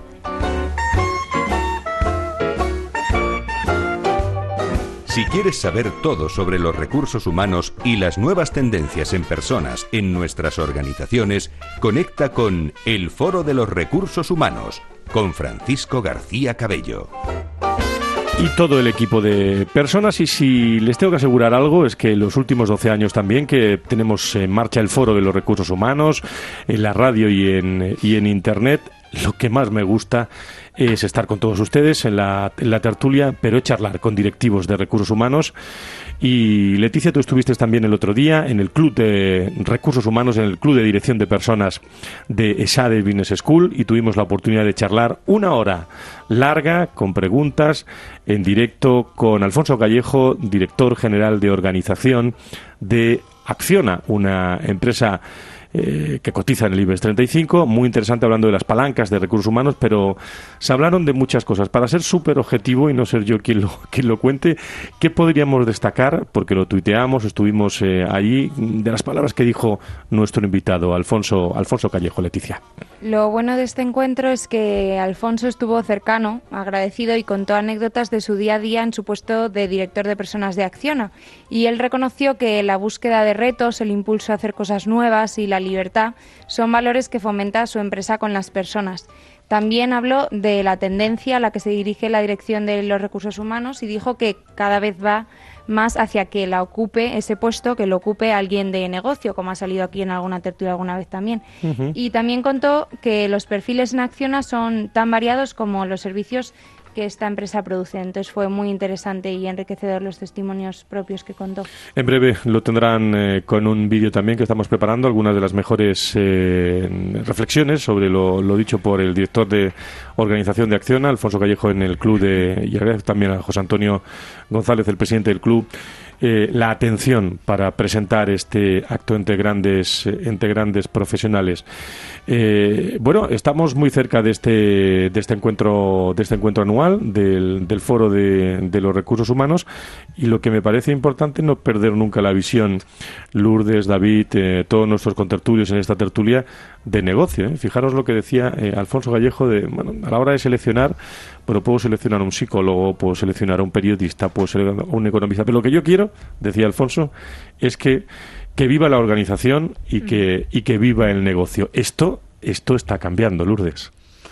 Si quieres saber todo sobre los recursos humanos y las nuevas tendencias en personas en nuestras organizaciones, conecta con El Foro de los Recursos Humanos, con Francisco García Cabello. Y todo el equipo de personas, y si les tengo que asegurar algo, es que en los últimos doce años también que tenemos en marcha el Foro de los Recursos Humanos, en la radio y en, y en Internet, lo que más me gusta es estar con todos ustedes en la, en la tertulia, pero charlar con directivos de recursos humanos. Y Leticia, tú estuviste también el otro día en el Club de Recursos Humanos, en el Club de Dirección de Personas de ESADE Business School, y tuvimos la oportunidad de charlar una hora larga con preguntas en directo con Alfonso Callejo, director general de organización de Acciona, una empresa Eh, que cotiza en el IBEX treinta y cinco, muy interesante, hablando de las palancas de recursos humanos, pero se hablaron de muchas cosas. Para ser súper objetivo y no ser yo quien lo, quien lo cuente, ¿qué podríamos destacar? Porque lo tuiteamos, estuvimos eh, allí, de las palabras que dijo nuestro invitado, Alfonso, Alfonso Callejo. Leticia. Lo bueno de este encuentro es que Alfonso estuvo cercano, agradecido y contó anécdotas de su día a día en su puesto de director de personas de Acciona. Y él reconoció que la búsqueda de retos, el impulso a hacer cosas nuevas y la libertad son valores que fomenta su empresa con las personas. También habló de la tendencia a la que se dirige la Dirección de los Recursos Humanos y dijo que cada vez va más hacia que la ocupe ese puesto, que lo ocupe alguien de negocio, como ha salido aquí en alguna tertulia alguna vez también. Uh-huh. Y también contó que los perfiles en Acciona son tan variados como los servicios que esta empresa produce. Entonces fue muy interesante y enriquecedor los testimonios propios que contó. En breve lo tendrán eh, con un vídeo también que estamos preparando, algunas de las mejores eh, reflexiones sobre lo, lo dicho por el director de organización de Acciona, Alfonso Callejo, en el club de, y agradezco también a José Antonio González, el presidente del club, eh, la atención para presentar este acto entre grandes, entre grandes profesionales. Eh, bueno, estamos muy cerca de este, de este encuentro, de este encuentro anual del, del Foro de, de los Recursos Humanos, y lo que me parece importante es no perder nunca la visión, Lourdes, David, eh, todos nuestros contertulios en esta tertulia, de negocio. ¿eh? Fijaros lo que decía eh, Alfonso Callejo, de, bueno, a la hora de seleccionar, bueno, puedo seleccionar a un psicólogo, puedo seleccionar a un periodista, puedo seleccionar a un economista, pero lo que yo quiero, decía Alfonso, es que que viva la organización y que y que viva el negocio. Esto esto está cambiando, Lourdes.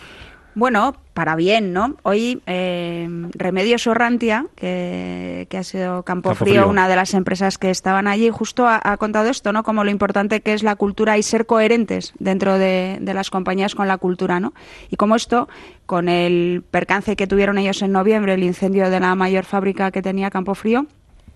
Bueno, para bien, ¿no? Hoy eh, Remedios Orrantia, que, que ha sido Campofrío, Campofrío, una de las empresas que estaban allí, justo ha, ha contado esto, ¿no? Como lo importante que es la cultura y ser coherentes dentro de, de las compañías con la cultura, ¿no? Y como esto, con el percance que tuvieron ellos en noviembre, el incendio de la mayor fábrica que tenía Campofrío,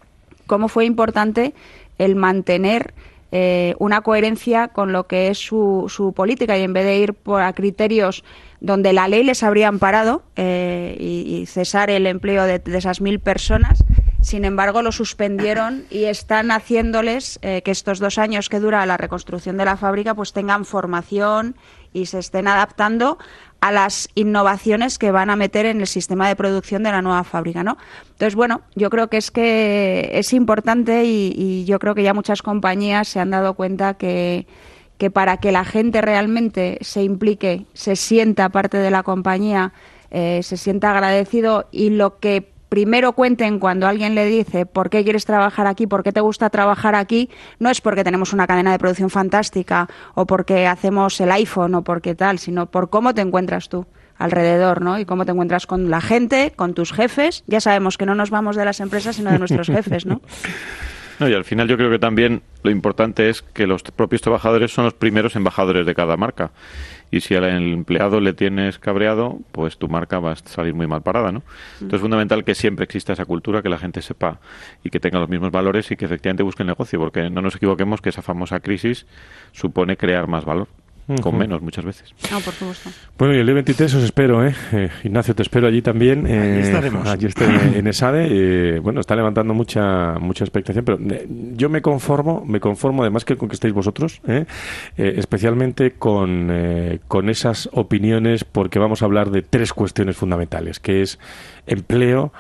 cómo fue importante el mantener eh, una coherencia con lo que es su, su política, y en vez de ir por a criterios donde la ley les habría amparado eh, y, y cesar el empleo de, de esas mil personas, sin embargo lo suspendieron y están haciéndoles eh, que estos dos años que dura la reconstrucción de la fábrica pues tengan formación y se estén adaptando a las innovaciones que van a meter en el sistema de producción de la nueva fábrica, ¿no? Entonces, bueno, yo creo que es que es importante y, y yo creo que ya muchas compañías se han dado cuenta que, que para que la gente realmente se implique, se sienta parte de la compañía, eh, se sienta agradecido, y lo que primero cuenten cuando alguien le dice ¿por qué quieres trabajar aquí? ¿Por qué te gusta trabajar aquí? No es porque tenemos una cadena de producción fantástica o porque hacemos el iPhone o porque tal, sino por cómo te encuentras tú alrededor, ¿no? Y cómo te encuentras con la gente, con tus jefes. Ya sabemos que no nos vamos de las empresas, sino de nuestros jefes, ¿no? No, y al final yo creo que también lo importante es que los propios trabajadores son los primeros embajadores de cada marca. Y si al empleado le tienes cabreado, pues tu marca va a salir muy mal parada, ¿no? Entonces es fundamental que siempre exista esa cultura, que la gente sepa y que tenga los mismos valores y que efectivamente busque el negocio, porque no nos equivoquemos que esa famosa crisis supone crear más valor. Uh-huh. Con menos muchas veces. No, por supuesto. Bueno, y el día veintitrés os espero, ¿eh? eh Ignacio, te espero allí también. Eh, allí estaremos. Allí estoy en ESADE. Eh, bueno, está levantando mucha mucha expectación, pero eh, yo me conformo, me conformo además que con que estéis vosotros, ¿eh? Eh, especialmente con, eh, con esas opiniones, porque vamos a hablar de tres cuestiones fundamentales, que es empleo,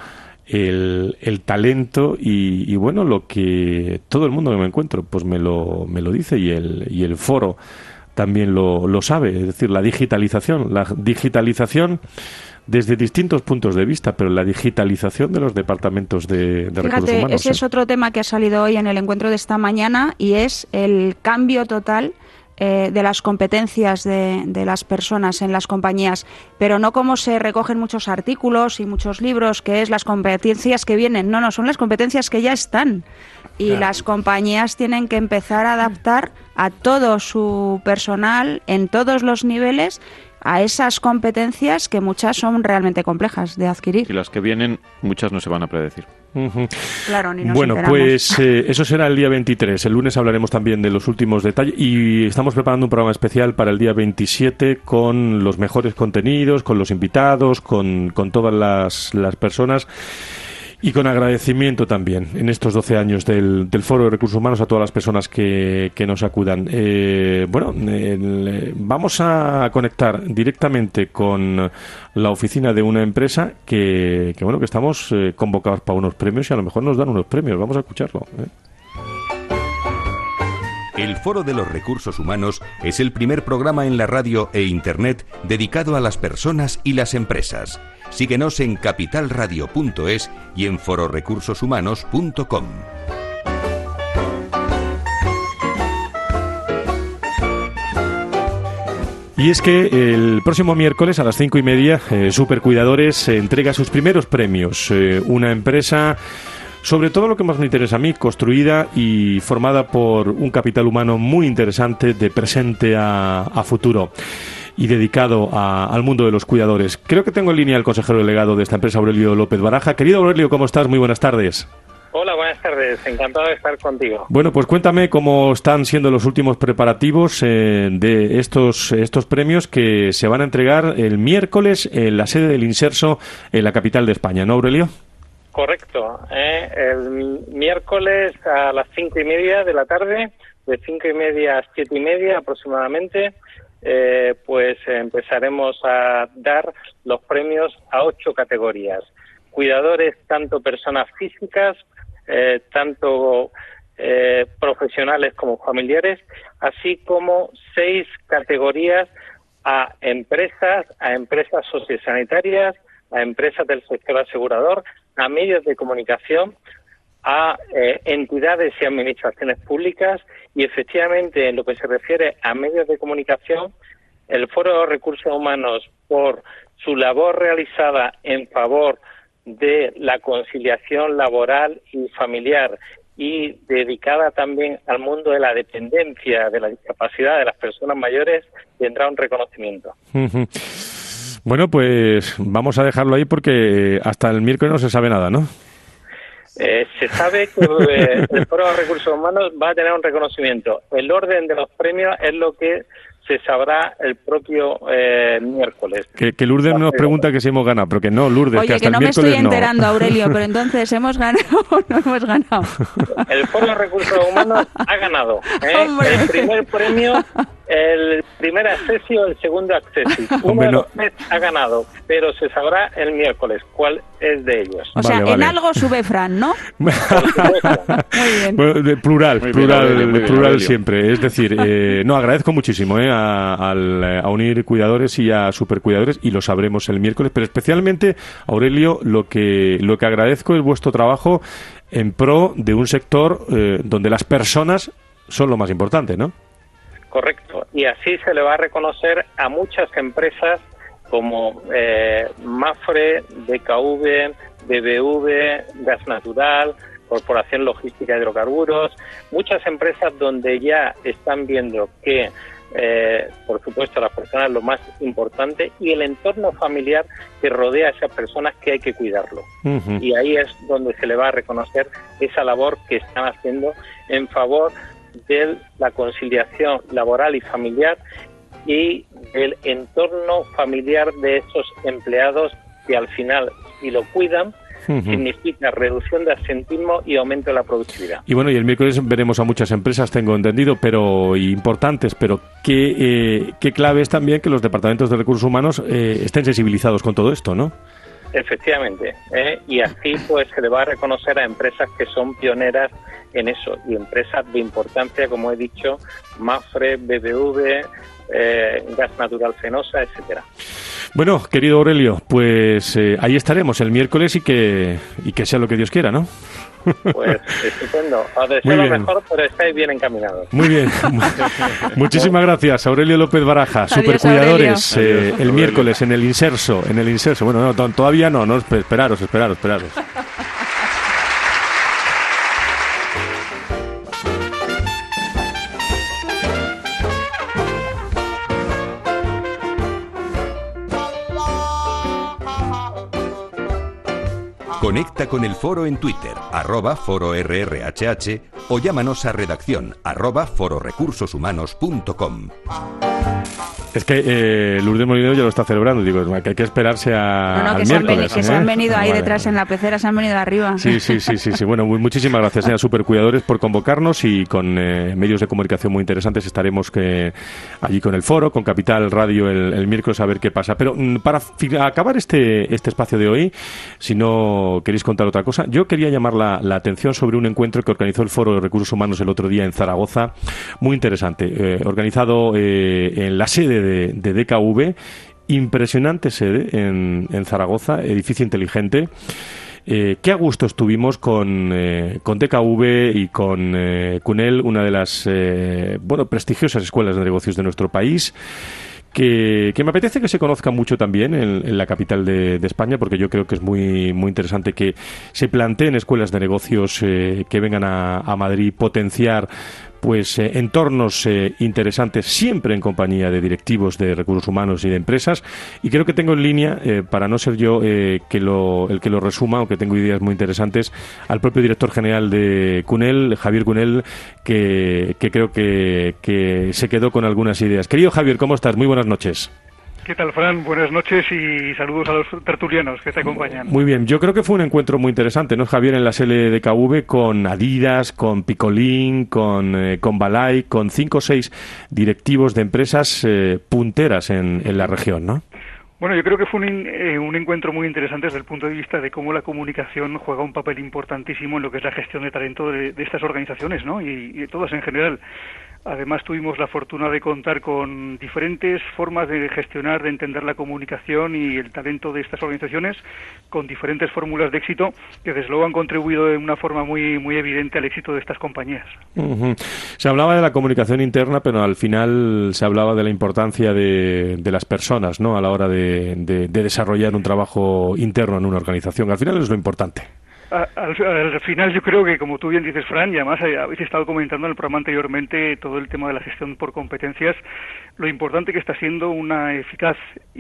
El, el talento y, y bueno, lo que todo el mundo que me encuentro pues me lo, me lo dice, y el, y el foro también lo, lo sabe, es decir, la digitalización, la digitalización desde distintos puntos de vista, pero la digitalización de los departamentos de, de Fíjate, recursos humanos. Ese ¿eh? es otro tema que ha salido hoy en el encuentro de esta mañana, y es el cambio total Eh, de las competencias de, de las personas en las compañías, pero no como se recogen muchos artículos y muchos libros, que es las competencias que vienen. No, no, son las competencias que ya están. Y claro, las compañías tienen que empezar a adaptar a todo su personal en todos los niveles a esas competencias, que muchas son realmente complejas de adquirir. Y las que vienen, muchas no se van a predecir. Uh-huh. Claro, ni nos bueno, enteramos. pues eh, eso será el día veintitrés. El lunes hablaremos también de los últimos detalles, y estamos preparando un programa especial para el día veintisiete con los mejores contenidos, con los invitados, con, con todas las, las personas. Y con agradecimiento también en estos doce años del, del Foro de Recursos Humanos a todas las personas que, que nos acudan. Eh, bueno, el, vamos a conectar directamente con la oficina de una empresa que, que bueno, que estamos eh, convocados para unos premios, y a lo mejor nos dan unos premios. Vamos a escucharlo, ¿eh? El Foro de los Recursos Humanos es el primer programa en la radio e internet dedicado a las personas y las empresas. Síguenos en capital radio punto es y en foro recursos humanos punto com. Y es que el próximo miércoles a las cinco y media, eh, Supercuidadores eh, entrega sus primeros premios. Eh, una empresa, sobre todo lo que más me interesa a mí, construida y formada por un capital humano muy interesante de presente a, a futuro y dedicado a, al mundo de los cuidadores. Creo que tengo en línea al consejero delegado de esta empresa, Aurelio López Baraja. Querido Aurelio, ¿cómo estás? Muy buenas tardes. Hola, buenas tardes. Encantado de estar contigo. Bueno, pues cuéntame cómo están siendo los últimos preparativos eh, de estos estos premios que se van a entregar el miércoles en la sede del Inserso en la capital de España, ¿no, Aurelio? Correcto. ¿eh? El miércoles a las cinco y media de la tarde, de cinco y media a siete y media aproximadamente, eh, pues empezaremos a dar los premios a ocho categorías. Cuidadores, tanto personas físicas, Eh, tanto eh, profesionales como familiares, así como seis categorías a empresas, a empresas sociosanitarias, a empresas del sector asegurador, a medios de comunicación, a eh, entidades y administraciones públicas, y efectivamente en lo que se refiere a medios de comunicación, el Foro de Recursos Humanos, por su labor realizada en favor de la conciliación laboral y familiar y dedicada también al mundo de la dependencia, de la discapacidad de las personas mayores, tendrá un reconocimiento. Uh-huh. Bueno, pues vamos a dejarlo ahí porque hasta el miércoles no se sabe nada, ¿no? Eh, se sabe que eh, el Foro de Recursos Humanos va a tener un reconocimiento. El orden de los premios es lo que se sabrá el propio eh, miércoles. Que, que Lourdes nos pregunta que si hemos ganado, pero que no, Lourdes, Oye, que hasta que no el me estoy miércoles no. enterando, Aurelio, pero entonces, ¿hemos ganado o no hemos ganado? El Foro de Recursos Humanos ha ganado. ¿eh? El primer premio, el primer acceso, el segundo acceso. Uno Hombre, de no. los tres ha ganado, pero se sabrá el miércoles cuál es de ellos. O sea, Vale, en vale. algo sube Fran, ¿no? Muy bien. Bueno, de plural, Muy bien, plural, Aurelio, muy bien, plural Aurelio. siempre. Es decir, eh, no, agradezco muchísimo eh, a, al, a unir cuidadores y a supercuidadores, y lo sabremos el miércoles, pero especialmente, Aurelio, lo que, lo que agradezco es vuestro trabajo en pro de un sector eh, donde las personas son lo más importante, ¿no? Correcto. Y así se le va a reconocer a muchas empresas como eh, Mafre, D K V, B B V, Gas Natural, Corporación Logística de Hidrocarburos, muchas empresas donde ya están viendo que, eh, por supuesto, las personas es lo más importante y el entorno familiar que rodea a esas personas, que hay que cuidarlo. Uh-huh. Y ahí es donde se le va a reconocer esa labor que están haciendo en favor de la conciliación laboral y familiar y el entorno familiar de esos empleados que al final, si lo cuidan, uh-huh, significa reducción de absentismo y aumento de la productividad. Y bueno, y el miércoles veremos a muchas empresas, tengo entendido, pero importantes, pero qué, eh, qué clave es también que los departamentos de recursos humanos eh, estén sensibilizados con todo esto, ¿no? Efectivamente, ¿eh? Y así pues se le va a reconocer a empresas que son pioneras en eso, y empresas de importancia, como he dicho, Mafre, B B V, eh, Gas Natural Fenosa, etcétera. Bueno, querido Aurelio, pues eh, ahí estaremos el miércoles y que, y que sea lo que Dios quiera, ¿no? Pues estupendo. Os deseo lo mejor, pero estáis bien encaminados. Muy bien. Muchísimas gracias, Aurelio López Baraja, Adiós, Supercuidadores, eh, Aurelio. el Aurelio. miércoles en el Inserso, en el Inserso. Bueno, no, to- todavía no, no, espe- esperaros, esperaros, esperaros. Conecta con el foro en Twitter, arroba foro R R H H, o llámanos a redacción, arroba fororecursoshumanos punto com. Es que eh, Lourdes Molinero ya lo está celebrando, digo, que hay que esperarse a, No, no, que, al se han, miércoles. veni- que se ¿eh? han venido ahí Vale, detrás vale. en la pecera, se han venido arriba. Sí, sí, sí, sí, sí. Bueno, muy- muchísimas gracias eh, a Supercuidadores por convocarnos, y con eh, medios de comunicación muy interesantes estaremos que, allí con el foro, con Capital Radio el, el miércoles, a ver qué pasa. Pero mm, para fi- acabar este, este espacio de hoy, si no queréis contar otra cosa, yo quería llamar la, la atención sobre un encuentro que organizó el Foro de Recursos Humanos el otro día en Zaragoza, muy interesante, eh, organizado eh, en la sede de, de D K V. Impresionante sede en, en Zaragoza, edificio inteligente. Eh, qué a gusto estuvimos con, eh, con D K V y con eh, CUNEL, una de las eh, bueno, prestigiosas escuelas de negocios de nuestro país. que, que me apetece que se conozca mucho también en, en la capital de, de España, porque yo creo que es muy, muy interesante que se planteen escuelas de negocios eh, que vengan a, a Madrid, potenciar pues eh, entornos eh, interesantes, siempre en compañía de directivos de recursos humanos y de empresas. Y creo que tengo en línea, eh, para no ser yo eh, que lo, el que lo resuma, aunque tengo ideas muy interesantes, al propio director general de Cunel, Javier Cunel, que, que creo que, que se quedó con algunas ideas. Querido Javier, ¿cómo estás? Muy buenas noches. ¿Qué tal, Fran? Buenas noches y saludos a los tertulianos que te acompañan. Muy bien, yo creo que fue un encuentro muy interesante, ¿no, Javier? En la sede de K V con Adidas, con Picolín, con, eh, con Balay, con cinco o seis directivos de empresas eh, punteras en, en la región, ¿no? Bueno, yo creo que fue un, eh, un encuentro muy interesante desde el punto de vista de cómo la comunicación juega un papel importantísimo en lo que es la gestión de talento de, de estas organizaciones, ¿no? Y, y de todas en general. Además, tuvimos la fortuna de contar con diferentes formas de gestionar, de entender la comunicación y el talento de estas organizaciones, con diferentes fórmulas de éxito que desde luego han contribuido de una forma muy, muy evidente al éxito de estas compañías. Uh-huh. Se hablaba de la comunicación interna, pero al final se hablaba de la importancia de, de las personas, ¿no?, a la hora de, de, de desarrollar un trabajo interno en una organización. Al final es lo importante. Al, al final yo creo que, como tú bien dices, Fran, y además habéis estado comentando en el programa anteriormente todo el tema de la gestión por competencias, lo importante que está siendo una eficaz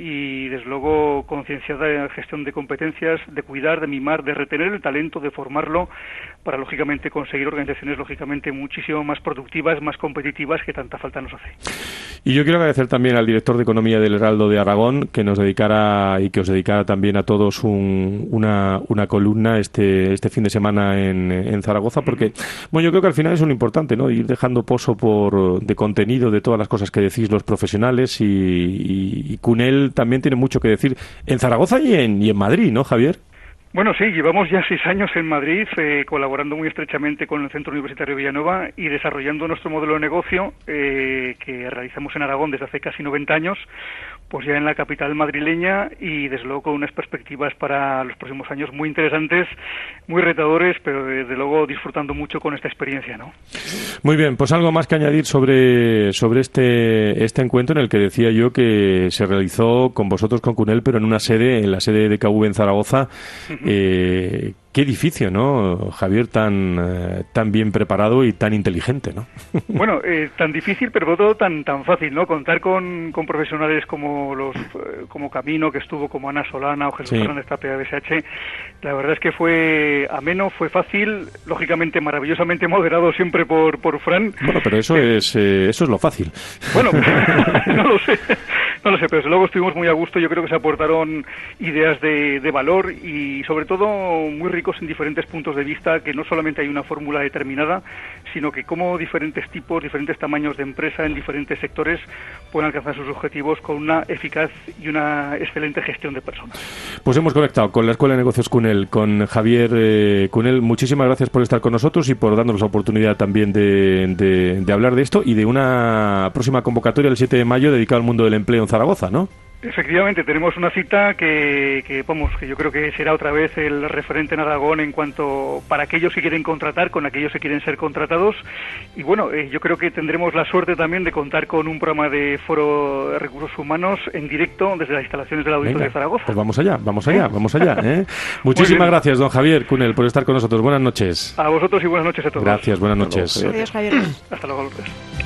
y desde luego concienciada gestión de competencias, de cuidar, de mimar, de retener el talento, de formarlo para lógicamente conseguir organizaciones lógicamente muchísimo más productivas, más competitivas, que tanta falta nos hace. Y yo quiero agradecer también al director de Economía del Heraldo de Aragón que nos dedicara y que os dedicara también a todos un, una, una columna este, este fin de semana en, en Zaragoza, porque bueno, yo creo que al final es un importante, ¿no?, ir dejando pozo por de contenido de todas las cosas que decís los profesionales y, y, y Cunel también tiene mucho que decir en Zaragoza y en, y en Madrid, ¿no, Javier? Bueno, sí, llevamos ya seis años en Madrid eh, colaborando muy estrechamente con el Centro Universitario Villanova y desarrollando nuestro modelo de negocio eh, que realizamos en Aragón desde hace casi noventa años, pues ya en la capital madrileña y desde luego con unas perspectivas para los próximos años muy interesantes, muy retadores, pero desde luego disfrutando mucho con esta experiencia, ¿no? Muy bien, pues algo más que añadir sobre, sobre este, este encuentro en el que decía yo que se realizó con vosotros, con Cunel, pero en una sede, en la sede de K V en Zaragoza. Eh, qué edificio, ¿no, Javier? Tan eh, tan bien preparado y tan inteligente, ¿no? Bueno, eh, tan difícil, pero todo tan tan fácil, ¿no? Contar con, con profesionales como los eh, como Camino, que estuvo, como Ana Solana o Jesús sí. Fernández Tapia de B S H, la verdad es que fue ameno, fue fácil, lógicamente maravillosamente moderado siempre por, por Fran. Bueno, pero eso eh, es eh, eso es lo fácil. Bueno, no lo sé, no lo sé, pero luego estuvimos muy a gusto. Yo creo que se aportaron ideas de, de valor y sobre todo muy ricos en diferentes puntos de vista, que no solamente hay una fórmula determinada, sino que cómo diferentes tipos, diferentes tamaños de empresa en diferentes sectores pueden alcanzar sus objetivos con una eficaz y una excelente gestión de personas. Pues hemos conectado con la Escuela de Negocios Cunel, con Javier eh, Cunel. Muchísimas gracias por estar con nosotros y por darnos la oportunidad también de, de, de hablar de esto y de una próxima convocatoria el siete de mayo dedicada al mundo del empleo en Zaragoza, ¿no? Efectivamente, tenemos una cita que, que, vamos, que yo creo que será otra vez el referente en Aragón en cuanto para aquellos que quieren contratar, con aquellos que quieren ser contratados. Y bueno, eh, yo creo que tendremos la suerte también de contar con un programa de foro de recursos humanos en directo desde las instalaciones del Auditorio de Zaragoza. Pues vamos allá, vamos allá, vamos allá. ¿eh? Muchísimas gracias, don Javier Cunel, por estar con nosotros. Buenas noches. A vosotros y buenas noches a todos. Gracias, buenas noches. Adiós, Javier. Hasta luego, Lourdes.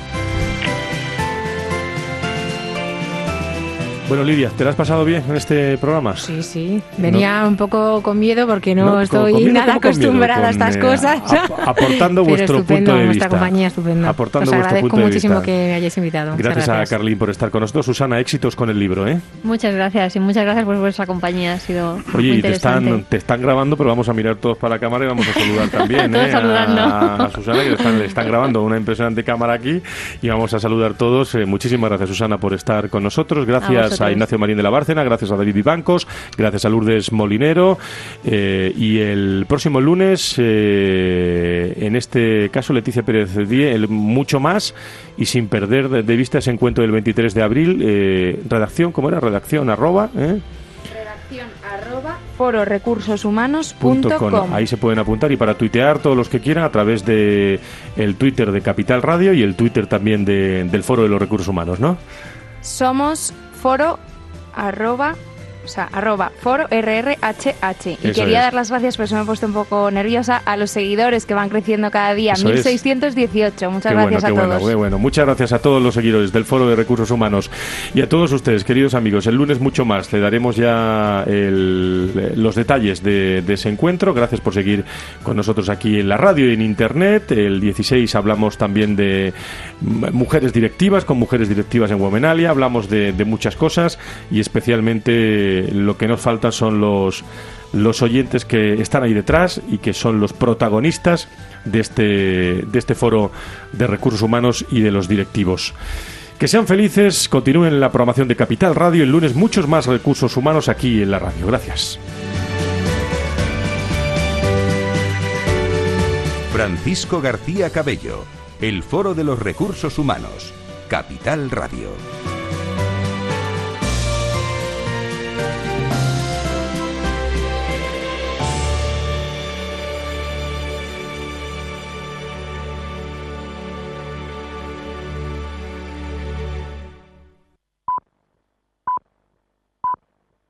Bueno, Lidia, ¿te la has pasado bien en este programa? Sí, sí. Venía no. un poco con miedo porque no, no con, estoy con miedo, nada acostumbrada con, a estas eh, cosas. A, aportando vuestro estupendo, punto de vuestra vista. compañía estupenda. Aportando Os vuestro agradezco punto de muchísimo vista. que me hayáis invitado. Gracias, gracias a Carlín por estar con nosotros. Susana, éxitos con el libro, ¿eh? Muchas gracias y muchas gracias por vuestra compañía. Ha sido Oye, muy y te interesante. están, te están grabando, pero vamos a mirar todos para la cámara y vamos a saludar también, Todos ¿eh? saludando. A, a Susana, que le están, le están grabando una impresionante cámara aquí y vamos a saludar todos. Eh, muchísimas gracias, Susana, por estar con nosotros. Gracias a, a Ignacio Marín de la Bárcena, gracias a David Vivancos, gracias a Lourdes Molinero eh, y el próximo lunes, eh, en este caso, Leticia Pérez Díez, el mucho más y sin perder de, de vista ese encuentro del veintitrés de abril. Eh, redacción, ¿cómo era? Redacción arroba, ¿eh? Redacción arroba foro recursos humanos punto com. Ahí se pueden apuntar y para tuitear todos los que quieran a través de el Twitter de Capital Radio y el Twitter también de, del Foro de los Recursos Humanos, ¿no? somos foro arroba O sea, arroba foro R R H H. Y Eso quería es. dar las gracias, pero se me he puesto un poco nerviosa, a los seguidores que van creciendo cada día. Eso es. mil seiscientos dieciocho. Muchas Qué gracias bueno, qué a todos. Bueno, qué bueno. Muchas gracias a todos los seguidores del Foro de Recursos Humanos y a todos ustedes, queridos amigos. El lunes mucho más. Le daremos ya el- los detalles de, de ese encuentro. Gracias por seguir con nosotros aquí en la radio y en Internet. El dieciséis hablamos también de m- mujeres directivas, con mujeres directivas en Womenalia. Hablamos de, de muchas cosas y especialmente lo que nos falta son los los oyentes que están ahí detrás y que son los protagonistas de este de este foro de recursos humanos y de los directivos. Que sean felices, continúen la programación de Capital Radio. El lunes muchos más recursos humanos aquí en la radio. Gracias. Francisco García Cabello, el Foro de los Recursos Humanos, Capital Radio.